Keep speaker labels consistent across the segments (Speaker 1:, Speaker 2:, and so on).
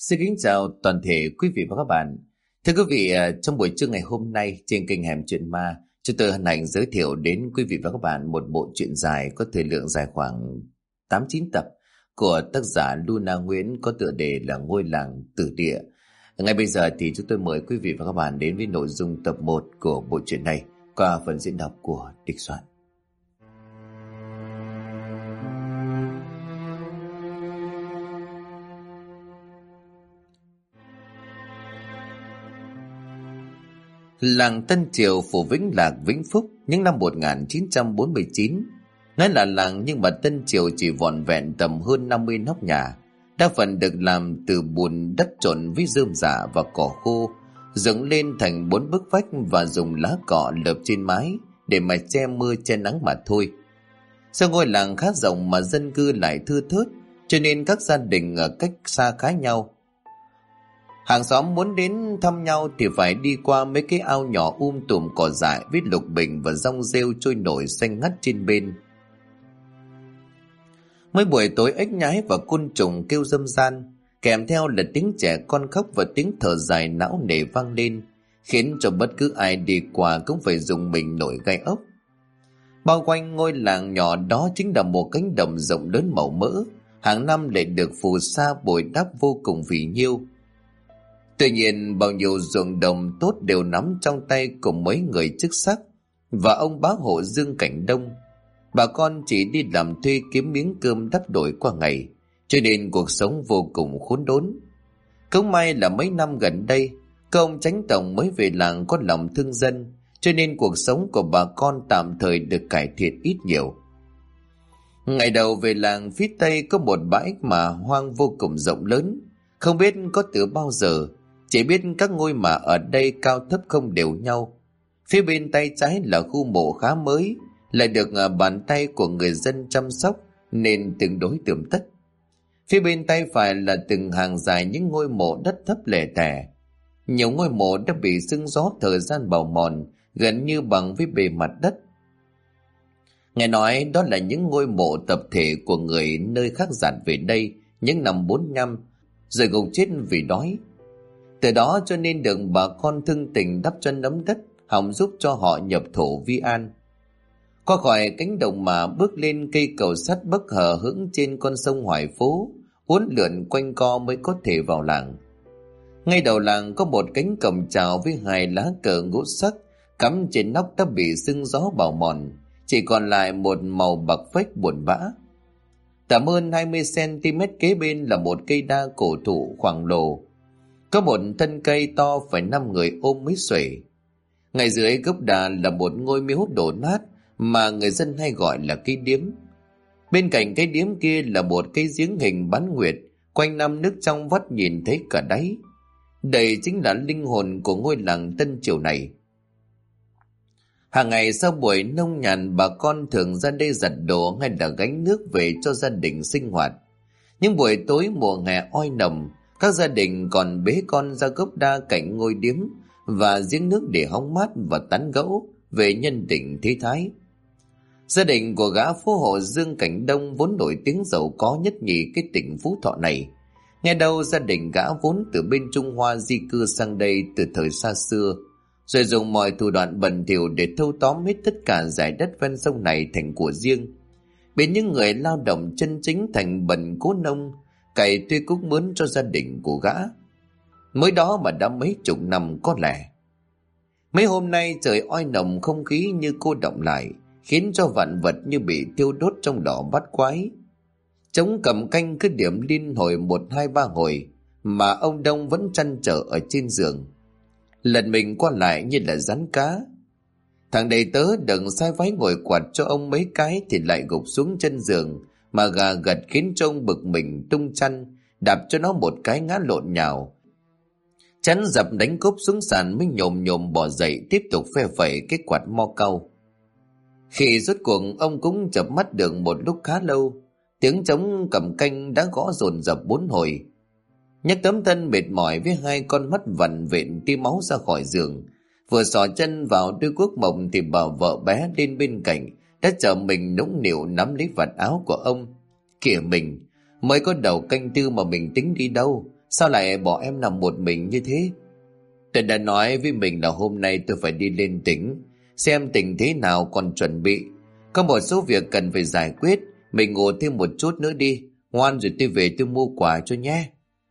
Speaker 1: Xin kính chào toàn thể quý vị và các bạn. Thưa quý vị, trong buổi trưa ngày hôm nay trên kênh Hẻm Chuyện Ma, chúng tôi hân hạnh giới thiệu đến quý vị và các bạn một bộ truyện dài có thời lượng dài khoảng 8-9 tập của tác giả Luna Nguyễn có tựa đề là Ngôi Làng Tử Địa. Ngay bây giờ thì chúng tôi mời quý vị và các bạn đến với nội dung tập 1 của bộ truyện này qua phần diễn đọc của Địch Soạn. Làng Tân Triều, phủ Vĩnh Lạc, Vĩnh Phúc những năm 1949. Nói là làng nhưng mà Tân Triều chỉ vỏn vẹn tầm hơn 50 nóc nhà, đa phần được làm từ bùn đất trộn với rơm rạ và cỏ khô, dựng lên thành 4 bức vách và dùng lá cọ lợp trên mái để mà che mưa che nắng mà thôi. Do ngôi làng khá rộng mà dân cư lại thưa thớt, cho nên các gia đình ở cách xa khá nhau. Hàng xóm muốn đến thăm nhau thì phải đi qua mấy cái ao nhỏ tùm cỏ dại với lục bình và rong rêu trôi nổi xanh ngắt trên bên. Mấy buổi tối ếch nhái và côn trùng kêu râm ran, kèm theo là tiếng trẻ con khóc và tiếng thở dài não nề vang lên, khiến cho bất cứ ai đi qua cũng phải dùng mình nổi gai ốc. Bao quanh ngôi làng nhỏ đó chính là một cánh đồng rộng lớn màu mỡ, hàng năm lại được phù sa bồi đắp vô cùng phì nhiêu. Tuy nhiên bao nhiêu ruộng đồng tốt đều nắm trong tay cùng mấy người chức sắc và ông bá hộ Dương Cảnh Đông. Bà con chỉ đi làm thuê kiếm miếng cơm đắp đổi qua ngày, cho nên cuộc sống vô cùng khốn đốn. Cũng may là mấy năm gần đây, các ông chánh tổng mới về làng có lòng thương dân, cho nên cuộc sống của bà con tạm thời được cải thiện ít nhiều. Ngày đầu về làng, phía tây có một bãi mà hoang vô cùng rộng lớn, không biết có từ bao giờ. Chỉ biết các ngôi mả ở đây cao thấp không đều nhau. Phía bên tay trái là khu mộ khá mới, lại được bàn tay của người dân chăm sóc nên tương đối tươm tất. Phía bên tay phải là từng hàng dài những ngôi mộ đất thấp lẻ tẻ. Nhiều ngôi mộ đã bị sương gió thời gian bào mòn, gần như bằng với bề mặt đất. Nghe nói đó là những ngôi mộ tập thể của người nơi khác dạt về đây những năm 45, rồi gục chết vì đói. Từ đó cho nên được bà con thương tình đắp chân nấm đất, hòng giúp cho họ nhập thổ vi an. Qua khỏi cánh đồng mà bước lên cây cầu sắt bắc hờ hững trên con sông Hoài Phố, uốn lượn quanh co mới có thể vào làng. Ngay đầu làng có một cánh cổng chào với 2 lá cờ ngũ sắc cắm trên nóc đã bị sương gió bào mòn, chỉ còn lại một màu bạc phách buồn bã. Tầm hơn 20 cm kế bên là một cây đa cổ thụ khổng lồ. Có một thân cây to phải 5 người ôm mới xuể. Ngay dưới gốc đà là một ngôi miếu đổ nát mà người dân hay gọi là cây điếm. Bên cạnh cây điếm kia là một cây giếng hình bán nguyệt, quanh năm nước trong vắt nhìn thấy cả đáy. Đây chính là linh hồn của ngôi làng Tân Triều này. Hàng ngày sau buổi nông nhàn, bà con thường ra đây giặt đồ hay là gánh nước về cho gia đình sinh hoạt. Những buổi tối mùa hè oi nồng, các gia đình còn bế con ra gốc đa cạnh ngôi điếm và giếng nước để hóng mát và tán gẫu về nhân tình thế thái. Gia đình của gã phú hộ Dương Cảnh Đông vốn nổi tiếng giàu có nhất nhì cái tỉnh Phú Thọ này. Nghe đâu gia đình gã vốn từ bên Trung Hoa di cư sang đây từ thời xa xưa, rồi dùng mọi thủ đoạn bẩn thỉu để thâu tóm hết tất cả dải đất ven sông này thành của riêng, biến những người lao động chân chính thành bần cố nông, cày thuê cuốc mướn cho gia đình của gã. Mới đó mà đã mấy chục năm có lẽ. Mấy hôm nay trời oi nồng, không khí như cô đọng lại, khiến cho vạn vật như bị thiêu đốt trong lò bắt quái. Trống cầm canh cứ điểm liên hồi 1, 2, 3 hồi, mà ông Đông vẫn trăn trở ở trên giường, lần mình qua lại như là rắn cá. Thằng đầy tớ đừng sai váy ngồi quạt cho ông mấy cái thì lại gục xuống chân giường, mà gà gật khiến cho ông bực mình tung chăn, đạp cho nó một cái ngã lộn nhào. Chắn dập đánh cốp xuống sàn mới nhồm nhồm bò dậy tiếp tục phe phẩy cái quạt mo cau. Khi rốt cuộc ông cũng chợp mắt được một lúc khá lâu, tiếng trống cầm canh đã gõ dồn dập 4 hồi. Nhấc tấm thân mệt mỏi với 2 con mắt vằn vện tí máu ra khỏi giường, vừa xỏ chân vào đôi guốc mộng thì bà vợ bé lên bên cạnh đã chờ mình nũng nịu nắm lấy vạt áo của ông. Kìa mình, mới có đầu canh tư mà mình tính đi đâu, Sao lại bỏ em nằm một mình như thế? Tôi đã nói với mình là hôm nay tôi phải đi lên tỉnh, xem tình thế nào còn chuẩn bị. Có một số việc cần phải giải quyết, mình ngủ thêm một chút nữa đi. Ngoan rồi tôi về tôi mua quà cho nhé.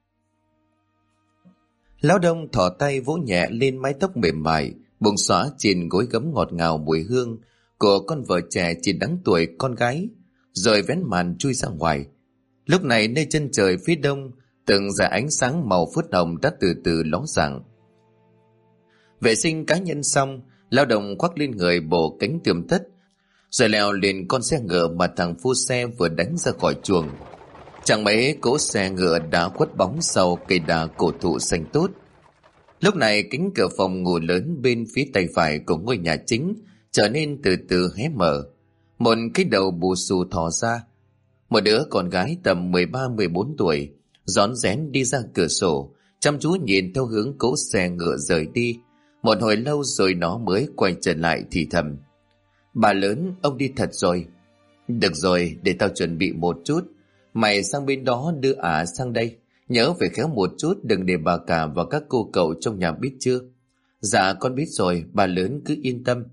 Speaker 1: Lão Đông thò tay vỗ nhẹ lên mái tóc mềm mại, buông xõa trên gối gấm ngọt ngào mùi hương của con vợ trẻ chỉ đáng tuổi con gái, rồi vén màn chui ra ngoài. Lúc này nơi chân trời phía đông, từng dải ánh sáng màu phớt hồng đã từ từ ló dạng. Vệ sinh cá nhân xong, Lão Đông khoác lên người bộ cánh tươm tất, rồi leo lên con xe ngựa mà thằng phu xe vừa đánh ra khỏi chuồng. Chẳng mấy cỗ xe ngựa đã khuất bóng sau cây đa cổ thụ xanh tốt. Lúc này cánh cửa phòng ngủ lớn bên phía tay phải của ngôi nhà chính trở nên từ từ hé mở. Một cái đầu bù xù thò ra. Một đứa con gái tầm 13-14 tuổi rón rén đi ra cửa sổ, chăm chú nhìn theo hướng cỗ xe ngựa rời đi. Một hồi lâu rồi nó mới quay trở lại thì thầm: "Bà lớn, ông đi thật rồi." "Được rồi, để tao chuẩn bị một chút. Mày sang bên đó đưa ả sang đây. Nhớ phải khéo một chút, đừng để bà cả và các cô cậu trong nhà biết chưa?" "Dạ con biết rồi, bà lớn cứ yên tâm."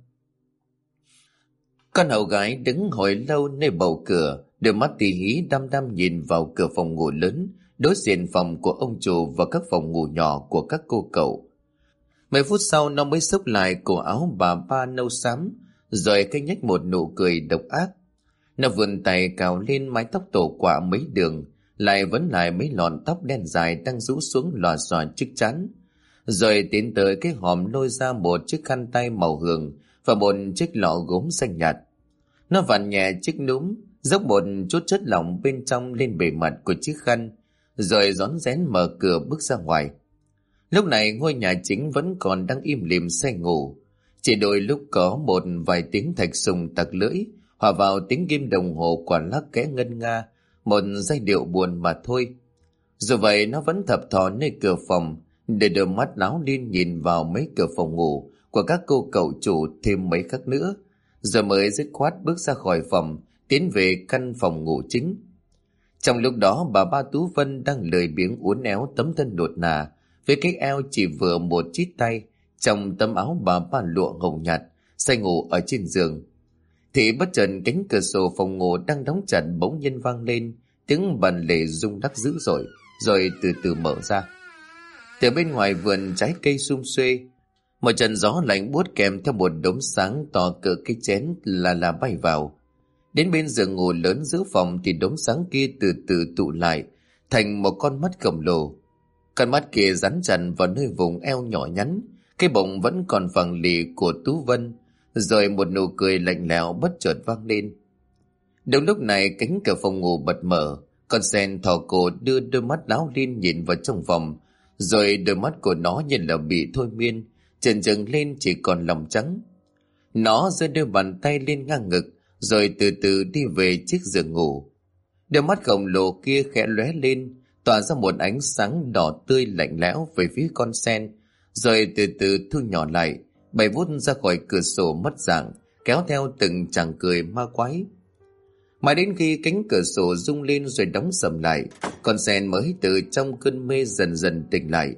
Speaker 1: Con hầu gái đứng hồi lâu nơi bầu cửa, đôi mắt tì hí đăm đăm nhìn vào cửa phòng ngủ lớn đối diện phòng của ông chủ và các phòng ngủ nhỏ của các cô cậu. 10 phút sau nó mới xốc lại cổ áo bà ba nâu xám, rồi khẽ nhếch một nụ cười độc ác. Nó vươn tay cào lên mái tóc tổ quả mấy đường, lại vấn lại mấy lọn tóc đen dài đang rũ xuống lòa xòa trước trán, rồi tiến tới cái hòm lôi ra một chiếc khăn tay màu hường và một chiếc lọ gốm xanh nhạt. Nó vặn nhẹ chiếc núm, dốc một chút chất lỏng bên trong lên bề mặt của chiếc khăn, rồi rón rén mở cửa bước ra ngoài. Lúc này ngôi nhà chính vẫn còn đang im lìm say ngủ, chỉ đôi lúc có một vài tiếng thạch sùng tặc lưỡi hòa vào tiếng kim đồng hồ quả lắc kẽ ngân nga, một giai điệu buồn mà thôi. Dù vậy nó vẫn thập thò nơi cửa phòng, để đôi mắt láo liên nhìn vào mấy cửa phòng ngủ của các cô cậu chủ thêm mấy khắc nữa, rồi mới dứt khoát bước ra khỏi phòng, tiến về căn phòng ngủ chính. Trong lúc đó bà ba Tú Vân đang lười biếng uốn éo tấm thân nuột nà, với cái eo chỉ vừa một chít tay trong tấm áo bà ba lụa hồng nhạt, say ngủ ở trên giường. Thì bất chợt cánh cửa sổ phòng ngủ đang đóng chặt bỗng nhiên vang lên tiếng bàn lề rung lắc dữ dội, rồi từ từ mở ra. Từ bên ngoài vườn trái cây sum xuê, một trận gió lạnh buốt kèm theo một đốm sáng to cỡ cái chén là bay vào. Đến bên giường ngủ lớn giữa phòng thì đốm sáng kia từ từ tụ lại thành một con mắt khổng lồ. Con mắt kia dán chặt vào nơi vùng eo nhỏ nhắn, cái bụng vẫn còn phẳng lì của Tú Vân, rồi một nụ cười lạnh lẽo bất chợt vang lên. Đúng lúc này cánh cửa phòng ngủ bật mở, con sen thò cổ đưa đôi mắt láo liên nhìn vào trong phòng, rồi đôi mắt của nó như là bị thôi miên, trần trừng lên chỉ còn lòng trắng. Nó giơ đôi bàn tay lên ngang ngực, rồi từ từ đi về chiếc giường ngủ. Đôi mắt khổng lồ kia khẽ lóe lên, tỏa ra một ánh sáng đỏ tươi lạnh lẽo về phía con sen, rồi từ từ thu nhỏ lại, bay vút ra khỏi cửa sổ mất dạng, kéo theo từng tràng cười ma quái. Mãi đến khi cánh cửa sổ rung lên rồi đóng sầm lại, con sen mới từ trong cơn mê dần dần tỉnh lại.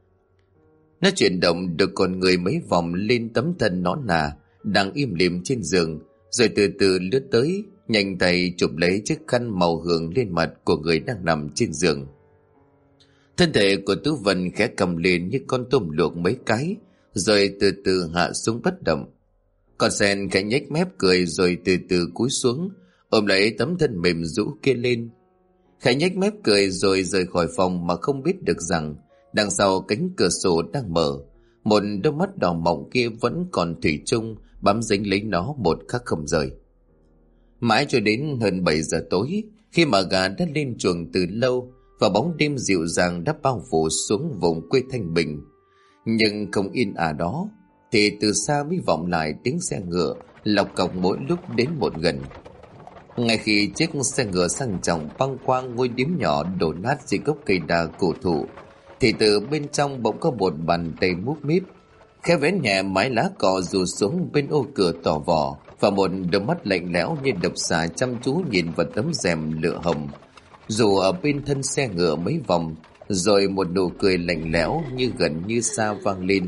Speaker 1: Nó chuyển động được con người mấy vòng lên tấm thân nõn nà đang im lìm trên giường, rồi từ từ lướt tới, nhanh tay chụp lấy chiếc khăn màu hường lên mặt của người đang nằm trên giường. Thân thể của Tú Vân khẽ cầm lên như con tôm luộc mấy cái, rồi từ từ hạ xuống bất động. Con sen khẽ nhếch mép cười rồi từ từ cúi xuống, ôm lấy tấm thân mềm rũ kia lên. Khẽ nhếch mép cười rồi rời khỏi phòng mà không biết được rằng đằng sau cánh cửa sổ đang mở, một đôi mắt đỏ mọng kia vẫn còn thủy chung bám dính lấy nó một khắc không rời. Mãi cho đến hơn 7 giờ tối, khi mà gà đã lên chuồng từ lâu và bóng đêm dịu dàng đã bao phủ xuống vùng quê thanh bình, nhưng không yên ả đó, thì từ xa mới vọng lại tiếng xe ngựa lọc cọc mỗi lúc đến một gần. Ngay khi chiếc xe ngựa sang trọng băng qua ngôi điếm nhỏ đổ nát dưới gốc cây đa cổ thụ, thì từ bên trong bỗng có một bàn tay múp míp khẽ vén nhẹ mái lá cọ rủ xuống bên ô cửa tỏ vỏ, và một đôi mắt lạnh lẽo như độc xà chăm chú nhìn vào tấm rèm lửa hồng dù ở bên thân xe ngựa mấy vòng, Rồi một nụ cười lạnh lẽo như gần như xa vang lên.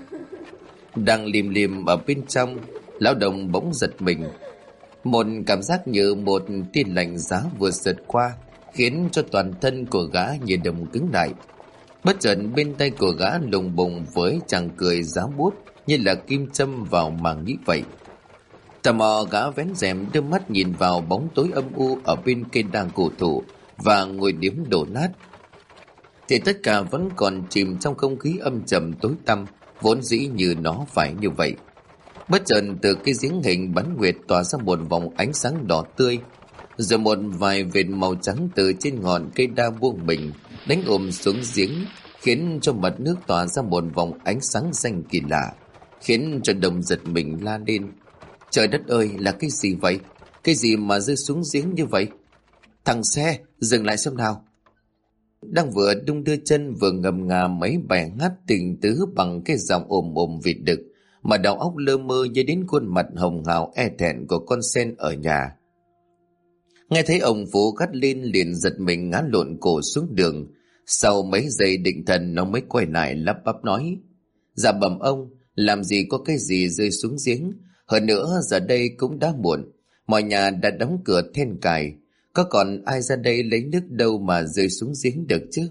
Speaker 1: Đang lim lim ở bên trong, lão đồng bỗng giật mình. Một cảm giác như một tia lạnh giá vừa sượt qua, khiến cho toàn thân của gã như đồng cứng lại. Bất chợt bên tay của gã lùng bùng với chàng cười giá bút như là kim châm vào màng nhĩ vậy. Tò mò gã vén rèm đưa mắt nhìn vào bóng tối âm u ở bên cây đa cổ thụ và ngôi điếm đổ nát. Thì tất cả vẫn còn chìm trong không khí âm trầm tối tăm, vốn dĩ như nó phải như vậy. Bất chợt từ cái giếng hình bắn nguyệt tỏa ra một vòng ánh sáng đỏ tươi, rồi một vài vệt màu trắng từ trên ngọn cây đa buông mình đánh ùm xuống giếng, khiến cho mặt nước tỏa ra một vòng ánh sáng xanh kỳ lạ, khiến cho đồng giật mình la lên. Trời đất ơi, là cái gì vậy? Cái gì mà rơi xuống giếng như vậy? Thằng xe, dừng lại xem nào. Đang vừa đung đưa chân vừa ngầm ngà mấy bài hát tình tứ bằng cái giọng ồm ồm vịt đực, mà đầu óc lơ mơ nhớ đến khuôn mặt hồng hào e thẹn của con sen ở nhà. Nghe thấy ông Phú gắt lên liền giật mình ngã lộn cổ xuống đường. Sau mấy giây định thần nó mới quay lại lắp bắp nói: Dạ bẩm ông, làm gì có cái gì rơi xuống giếng. Hơn nữa giờ đây cũng đã muộn, mọi nhà đã đóng cửa then cài, có còn ai ra đây lấy nước đâu mà rơi xuống giếng được chứ.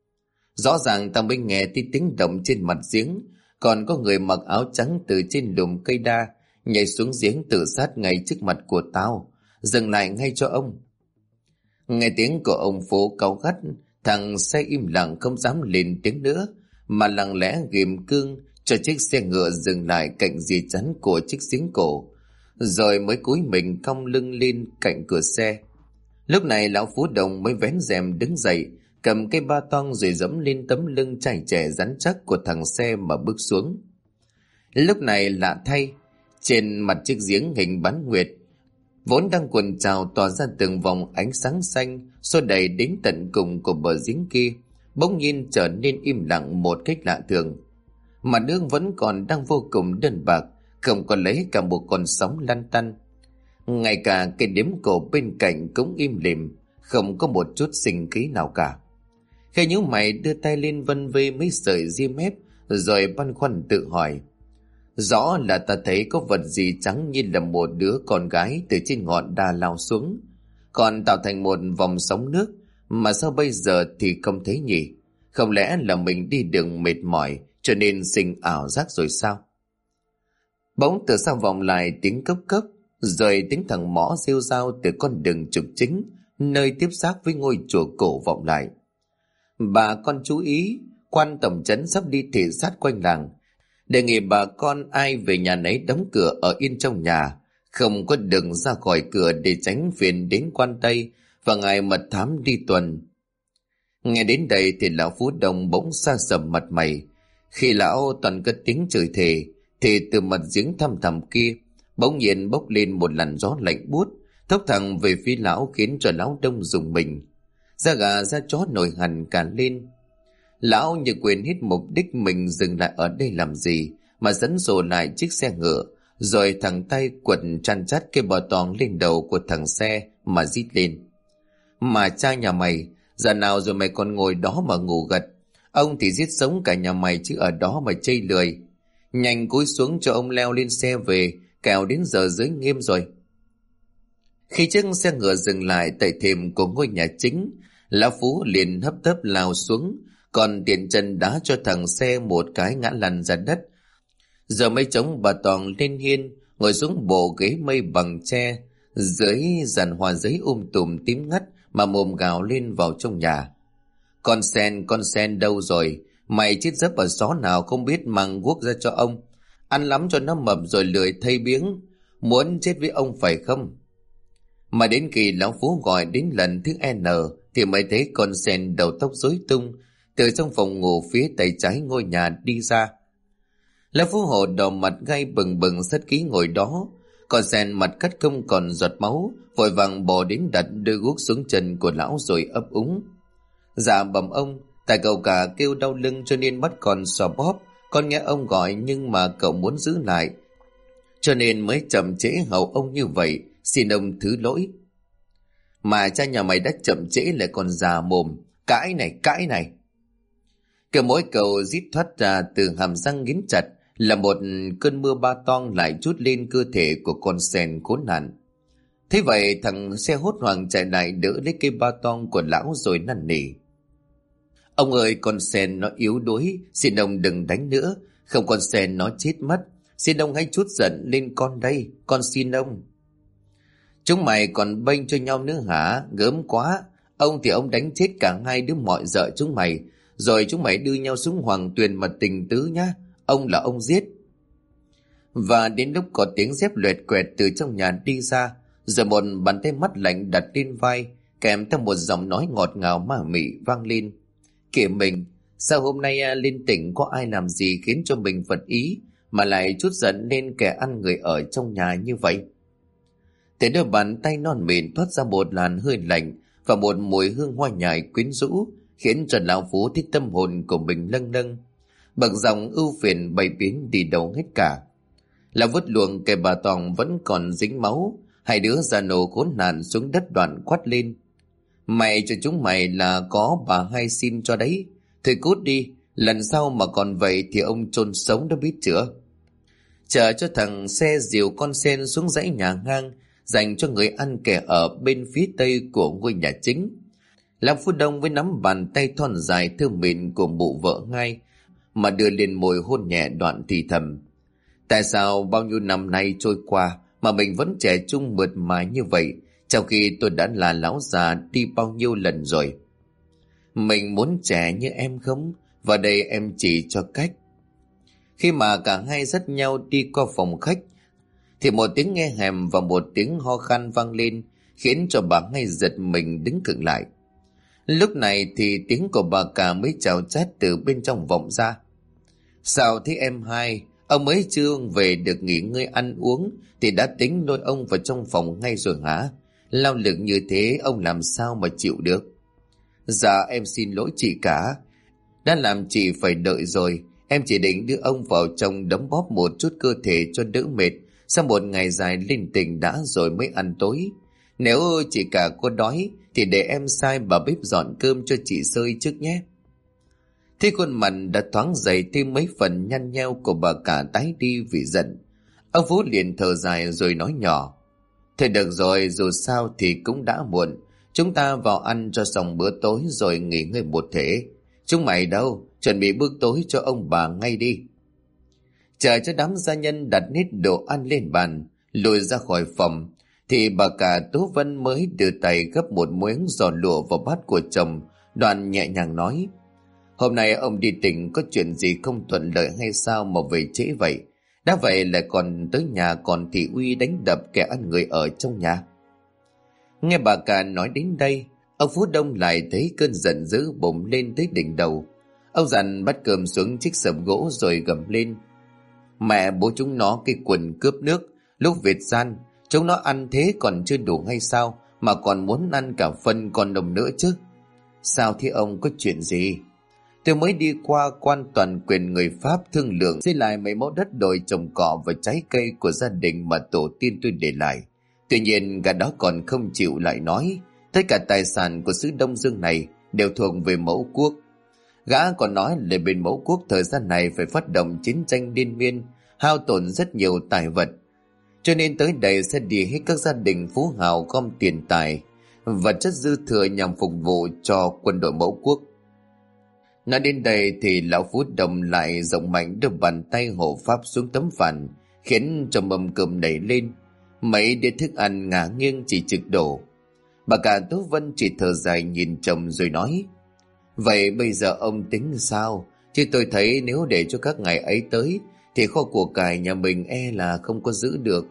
Speaker 1: Rõ ràng tao mới nghe tiếng động trên mặt giếng, còn có người mặc áo trắng từ trên lùm cây đa nhảy xuống giếng tự sát ngay trước mặt của tao. Dừng lại ngay cho ông. Nghe tiếng của ông Phố cáu gắt, thằng xe im lặng không dám lên tiếng nữa, mà lặng lẽ ghim cương cho chiếc xe ngựa dừng lại cạnh rìa chắn của chiếc giếng cổ, rồi mới cúi mình cong lưng lên cạnh cửa xe. Lúc này lão Phú Đồng mới vén rèm đứng dậy, cầm cây ba toang rồi dẫm lên tấm lưng trải trẻ rắn chắc của thằng xe mà bước xuống. Lúc này lạ thay, trên mặt chiếc giếng hình bán nguyệt vốn đang cuồn trào tỏa ra từng vòng ánh sáng xanh xô đầy đến tận cùng của bờ giếng kia, bỗng nhiên trở nên im lặng một cách lạ thường. Mặt nước vẫn còn đang vô cùng đơn bạc, không còn lấy cả một con sóng lăn tăn. Ngay cả cái điếm cổ bên cạnh cũng im lìm, không có một chút sinh khí nào cả. Khi nhíu mày đưa tay lên vân vê mấy sợi ria mép, rồi băn khoăn tự hỏi: rõ là ta thấy có vật gì trắng như là một đứa con gái từ trên ngọn đa lao xuống, còn tạo thành một vòng sóng nước, mà sao bây giờ thì không thấy nhỉ? Không lẽ là mình đi đường mệt mỏi cho nên sinh ảo giác rồi sao? Bỗng từ sau vọng lại tiếng cấp cấp, rồi tiếng thằng mõ rêu rao từ con đường trục chính nơi tiếp giáp với ngôi chùa cổ vọng lại. Bà con chú ý, quan tổng trấn sắp đi thị sát quanh làng, đề nghị bà con ai về nhà nấy đóng cửa ở yên trong nhà, không có đường ra khỏi cửa để tránh phiền đến quan Tây và ngài mật thám đi tuần. Nghe đến đây thì lão Phú Đồng bỗng sa sầm mặt mày. Khi lão toàn cất tiếng chửi thề, thì từ mặt giếng thăm thẳm kia bỗng nhiên bốc lên một làn gió lạnh buốt, thốc thẳng về phía lão, khiến cho lão Đông rùng mình, da gà da chó nổi hẳn cả lên. Lão như quên hết mục đích mình dừng lại ở đây làm gì, mà dẫn dồ lại chiếc xe ngựa, rồi thẳng tay quật chăn chắt cái bò toàng lên đầu của thằng xe mà rít lên: mà cha nhà mày, giờ nào rồi mày còn ngồi đó mà ngủ gật? Ông thì giết sống cả nhà mày chứ ở đó mà chây lười. Nhanh cúi xuống cho ông leo lên xe về, kẻo đến giờ giới nghiêm rồi. Khi chiếc xe ngựa dừng lại tại thềm của ngôi nhà chính, lão Phú liền hấp tấp lao xuống, còn tiện chân đá cho thằng xe một cái ngã lăn ra đất. Giờ mới chống bà Toàn lên hiên, ngồi xuống bộ ghế mây bằng tre, dưới dàn hoa giấy tùm tím ngắt mà mồm gào lên vào trong nhà: con sen đâu rồi? Mày chết dấp ở xó nào không biết mang guốc ra cho ông, ăn lắm cho nó mập rồi lười thay biếng, muốn chết với ông phải không? Mà đến khi lão Phú gọi đến lần thứ N thì mới thấy con sen đầu tóc rối tung từ trong phòng ngủ phía tay trái ngôi nhà đi ra. Lão Phú Hộ đỏ mặt gai bừng bừng sát khí ngồi đó. Con sen mặt cắt không còn giọt máu, vội vàng bò đến đặt đưa guốc xuống chân của lão rồi ấp úng: dạ bẩm ông, tại cậu cả kêu đau lưng cho nên bắt con xò bóp. Con nghe ông gọi nhưng mà cậu muốn giữ lại, cho nên mới chậm trễ hầu ông như vậy, xin ông thứ lỗi. Mà cha nhà mày đã chậm trễ lại còn già mồm, cãi này. Cứ mỗi câu rít thoát ra từ hàm răng nghiến chặt là một cơn mưa ba tong lại trút lên cơ thể của con sen khốn nạn. Thế vậy thằng xe hốt hoảng chạy lại đỡ lấy cây ba tong của lão rồi năn nỉ: "Ông ơi, con sen nó yếu đuối, xin ông đừng đánh nữa, không con sen nó chết mất. Xin ông hãy trút giận lên con đây, con xin ông." "Chúng mày còn bênh cho nhau nữa hả? Gớm quá. Ông thì ông đánh chết cả hai đứa mọi vợ chúng mày, rồi chúng mày đưa nhau xuống hoàng tuyền mà tình tứ nhá. Ông là ông giết." Và đến lúc có tiếng dép loẹt quẹt từ trong nhà đi ra, rồi một bàn tay mắt lạnh đặt lên vai, kèm theo một giọng nói ngọt ngào ma mị vang lên: "Kìa mình, sao hôm nay lên tỉnh có ai làm gì khiến cho mình phật ý mà lại trút giận lên kẻ ăn người ở trong nhà như vậy?" Từ đôi bàn tay non mịn thoát ra một làn hơi lạnh và một mùi hương hoa nhài quyến rũ, khiến cho lão Phú thấy tâm hồn của mình lâng lâng. Bậc dòng ưu phiền bay biến đi đâu hết cả. Lão vứt luồng cây bà tòng vẫn còn dính máu, hai đứa già nổ khốn nạn xuống đất đoạn quát lên: "Mày cho chúng mày là có bà hai xin cho đấy. Thôi cút đi, lần sau mà còn vậy thì ông chôn sống đó biết chưa." Chờ cho thằng xe dìu con sen xuống dãy nhà ngang dành cho người ăn kẻ ở bên phía tây của ngôi nhà chính. Lão Phú Đông với nắm bàn tay thon dài thơm mịn của mụ vợ ngay mà đưa lên môi hôn nhẹ đoạn thì thầm: "Tại sao bao nhiêu năm nay trôi qua mà mình vẫn trẻ trung mượt mà như vậy, trong khi tôi đã là lão già đi bao nhiêu lần rồi. Mình muốn trẻ như em không? Và đây em chỉ cho cách." Khi mà cả hai dắt nhau đi qua phòng khách thì một tiếng nghe hèm và một tiếng ho khan vang lên, khiến cho bà ngay giật mình đứng khựng lại. Lúc này thì tiếng của bà cả mới chào chát từ bên trong vọng ra: "Sao thế em hai? Ông mới chưa về được nghỉ ngơi ăn uống thì đã tính lôi ông vào trong phòng ngay rồi hả? Lao lực như thế ông làm sao mà chịu được?" "Dạ em xin lỗi chị cả, đã làm chị phải đợi rồi. Em chỉ định đưa ông vào trong đấm bóp một chút cơ thể cho đỡ mệt, sau một ngày dài linh tình đã rồi mới ăn tối. Nếu chị cả có đói thì để em sai bà bếp dọn cơm cho chị Sơi trước nhé." Thế khuôn mặt đã thoáng dày thêm mấy phần nhăn nheo của bà cả tái đi vì giận. Ông Phú liền thở dài rồi nói nhỏ: "Thôi được rồi, dù sao thì cũng đã muộn. Chúng ta vào ăn cho xong bữa tối rồi nghỉ ngơi một thể. Chúng mày đâu, chuẩn bị bữa tối cho ông bà ngay đi." Chờ cho đám gia nhân đặt hết đồ ăn lên bàn, lùi ra khỏi phòng, thì bà cả Tố Vân mới đưa tay gấp một miếng giò lụa vào bát của chồng, đoạn nhẹ nhàng nói: "Hôm nay ông đi tỉnh có chuyện gì không thuận lợi hay sao mà về trễ vậy? Đã vậy lại còn tới nhà còn thị uy đánh đập kẻ ăn người ở trong nhà." Nghe bà cả nói đến đây, ông Phú Đông lại thấy cơn giận dữ bùng lên tới đỉnh đầu. Ông dặn bắt cơm xuống chiếc sập gỗ rồi gầm lên: "Mẹ bố chúng nó cái quần cướp nước, lúc Việt gian, chúng nó ăn thế còn chưa đủ hay sao mà còn muốn ăn cả phân con đồng nữa chứ? Sao thế ông, có chuyện gì? Tôi mới đi qua quan toàn quyền người Pháp thương lượng xây lại mấy mẫu đất đồi trồng cỏ và trái cây của gia đình mà tổ tiên tôi để lại. Tuy nhiên gã đó còn không chịu, lại nói tất cả tài sản của xứ Đông Dương này đều thuộc về mẫu quốc. Gã còn nói là bên mẫu quốc thời gian này phải phát động chiến tranh liên miên, hao tổn rất nhiều tài vật, cho nên tới đây sẽ đi hết các gia đình phú hào gom tiền tài và chất dư thừa nhằm phục vụ cho quân đội mẫu quốc." Nói đến đây thì lão Phú Đông lại rộng mạnh đưa bàn tay hộ pháp xuống tấm phản, khiến cho mâm cơm đẩy lên, mấy đĩa thức ăn ngả nghiêng chỉ trực đổ. Bà cả Tố Vân chỉ thở dài nhìn chồng rồi nói: "Vậy bây giờ ông tính sao? Chứ tôi thấy nếu để cho các ngày ấy tới thì kho của cải nhà mình e là không có giữ được."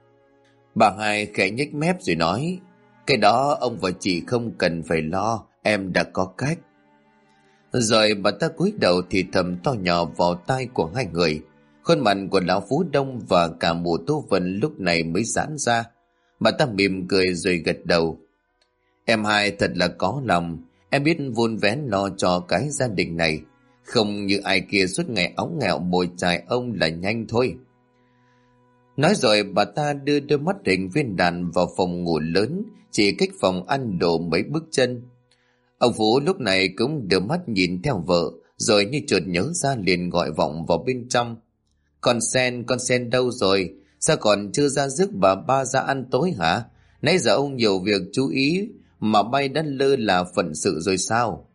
Speaker 1: Bà hai khẽ nhếch mép rồi nói: "Cái đó ông và chị không cần phải lo, em đã có cách." Rồi bà ta cúi đầu thì thầm to nhỏ vào tai của hai người. Khuôn mặt của lão Phú Đông và cả mụ Tố Vân lúc này mới giãn ra. Bà ta mỉm cười rồi gật đầu: "Em hai thật là có lòng. Em biết vun vén lo cho cái gia đình này, không như ai kia suốt ngày óng nghẹo mồi chài ông là nhanh thôi." Nói rồi bà ta đưa đôi mắt hình viên đạn vào phòng ngủ lớn chỉ cách phòng ăn độ mấy bước chân. Ông Phú lúc này cũng đưa mắt nhìn theo vợ rồi như chợt nhớ ra liền gọi vọng vào bên trong. Con sen đâu rồi? Sao còn chưa ra rước bà ba ra ăn tối hả? Nãy giờ ông nhiều việc chú ý mà bay đã lơ là phận sự rồi sao?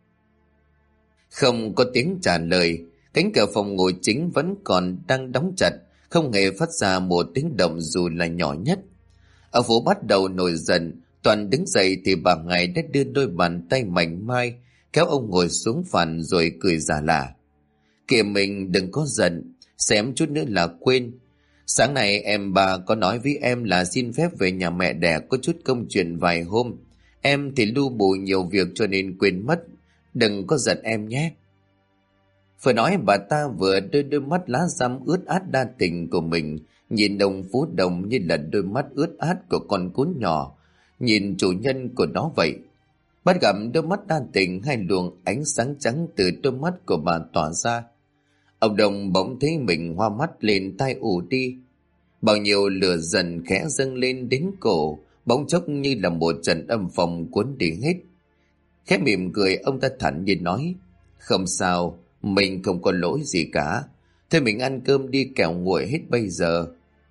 Speaker 1: Không có tiếng trả lời, cánh cửa phòng ngồi chính vẫn còn đang đóng chặt, không hề phát ra một tiếng động dù là nhỏ nhất. Ở phố bắt đầu nổi giận, Toàn đứng dậy thì bà Ngày đã đưa đôi bàn tay mảnh mai kéo ông ngồi xuống phản rồi cười giả lả. Kìa mình đừng có giận, xém chút nữa là quên. Sáng nay em bà có nói với em là xin phép về nhà mẹ đẻ có chút công chuyện vài hôm. Em thì lu bù nhiều việc cho nên quên mất. Đừng có giận em nhé. Vừa nói bà ta vừa đưa đôi mắt lá răm ướt át đa tình của mình nhìn đồng Phú Đồng như là đôi mắt ướt át của con cún nhỏ nhìn chủ nhân của nó vậy. Bắt gặp đôi mắt đa tình, hai luồng ánh sáng trắng từ đôi mắt của bà tỏa ra. Ông Đồng bỗng thấy mình hoa mắt lên, tai ù đi. Bao nhiêu lửa dần khẽ dâng lên đến cổ, bỗng chốc như là một trận âm phong cuốn đi hết. Khẽ mỉm cười, ông ta thản nhiên nói: Không sao, mình không có lỗi gì cả. Thôi mình ăn cơm đi kẻo nguội hết bây giờ.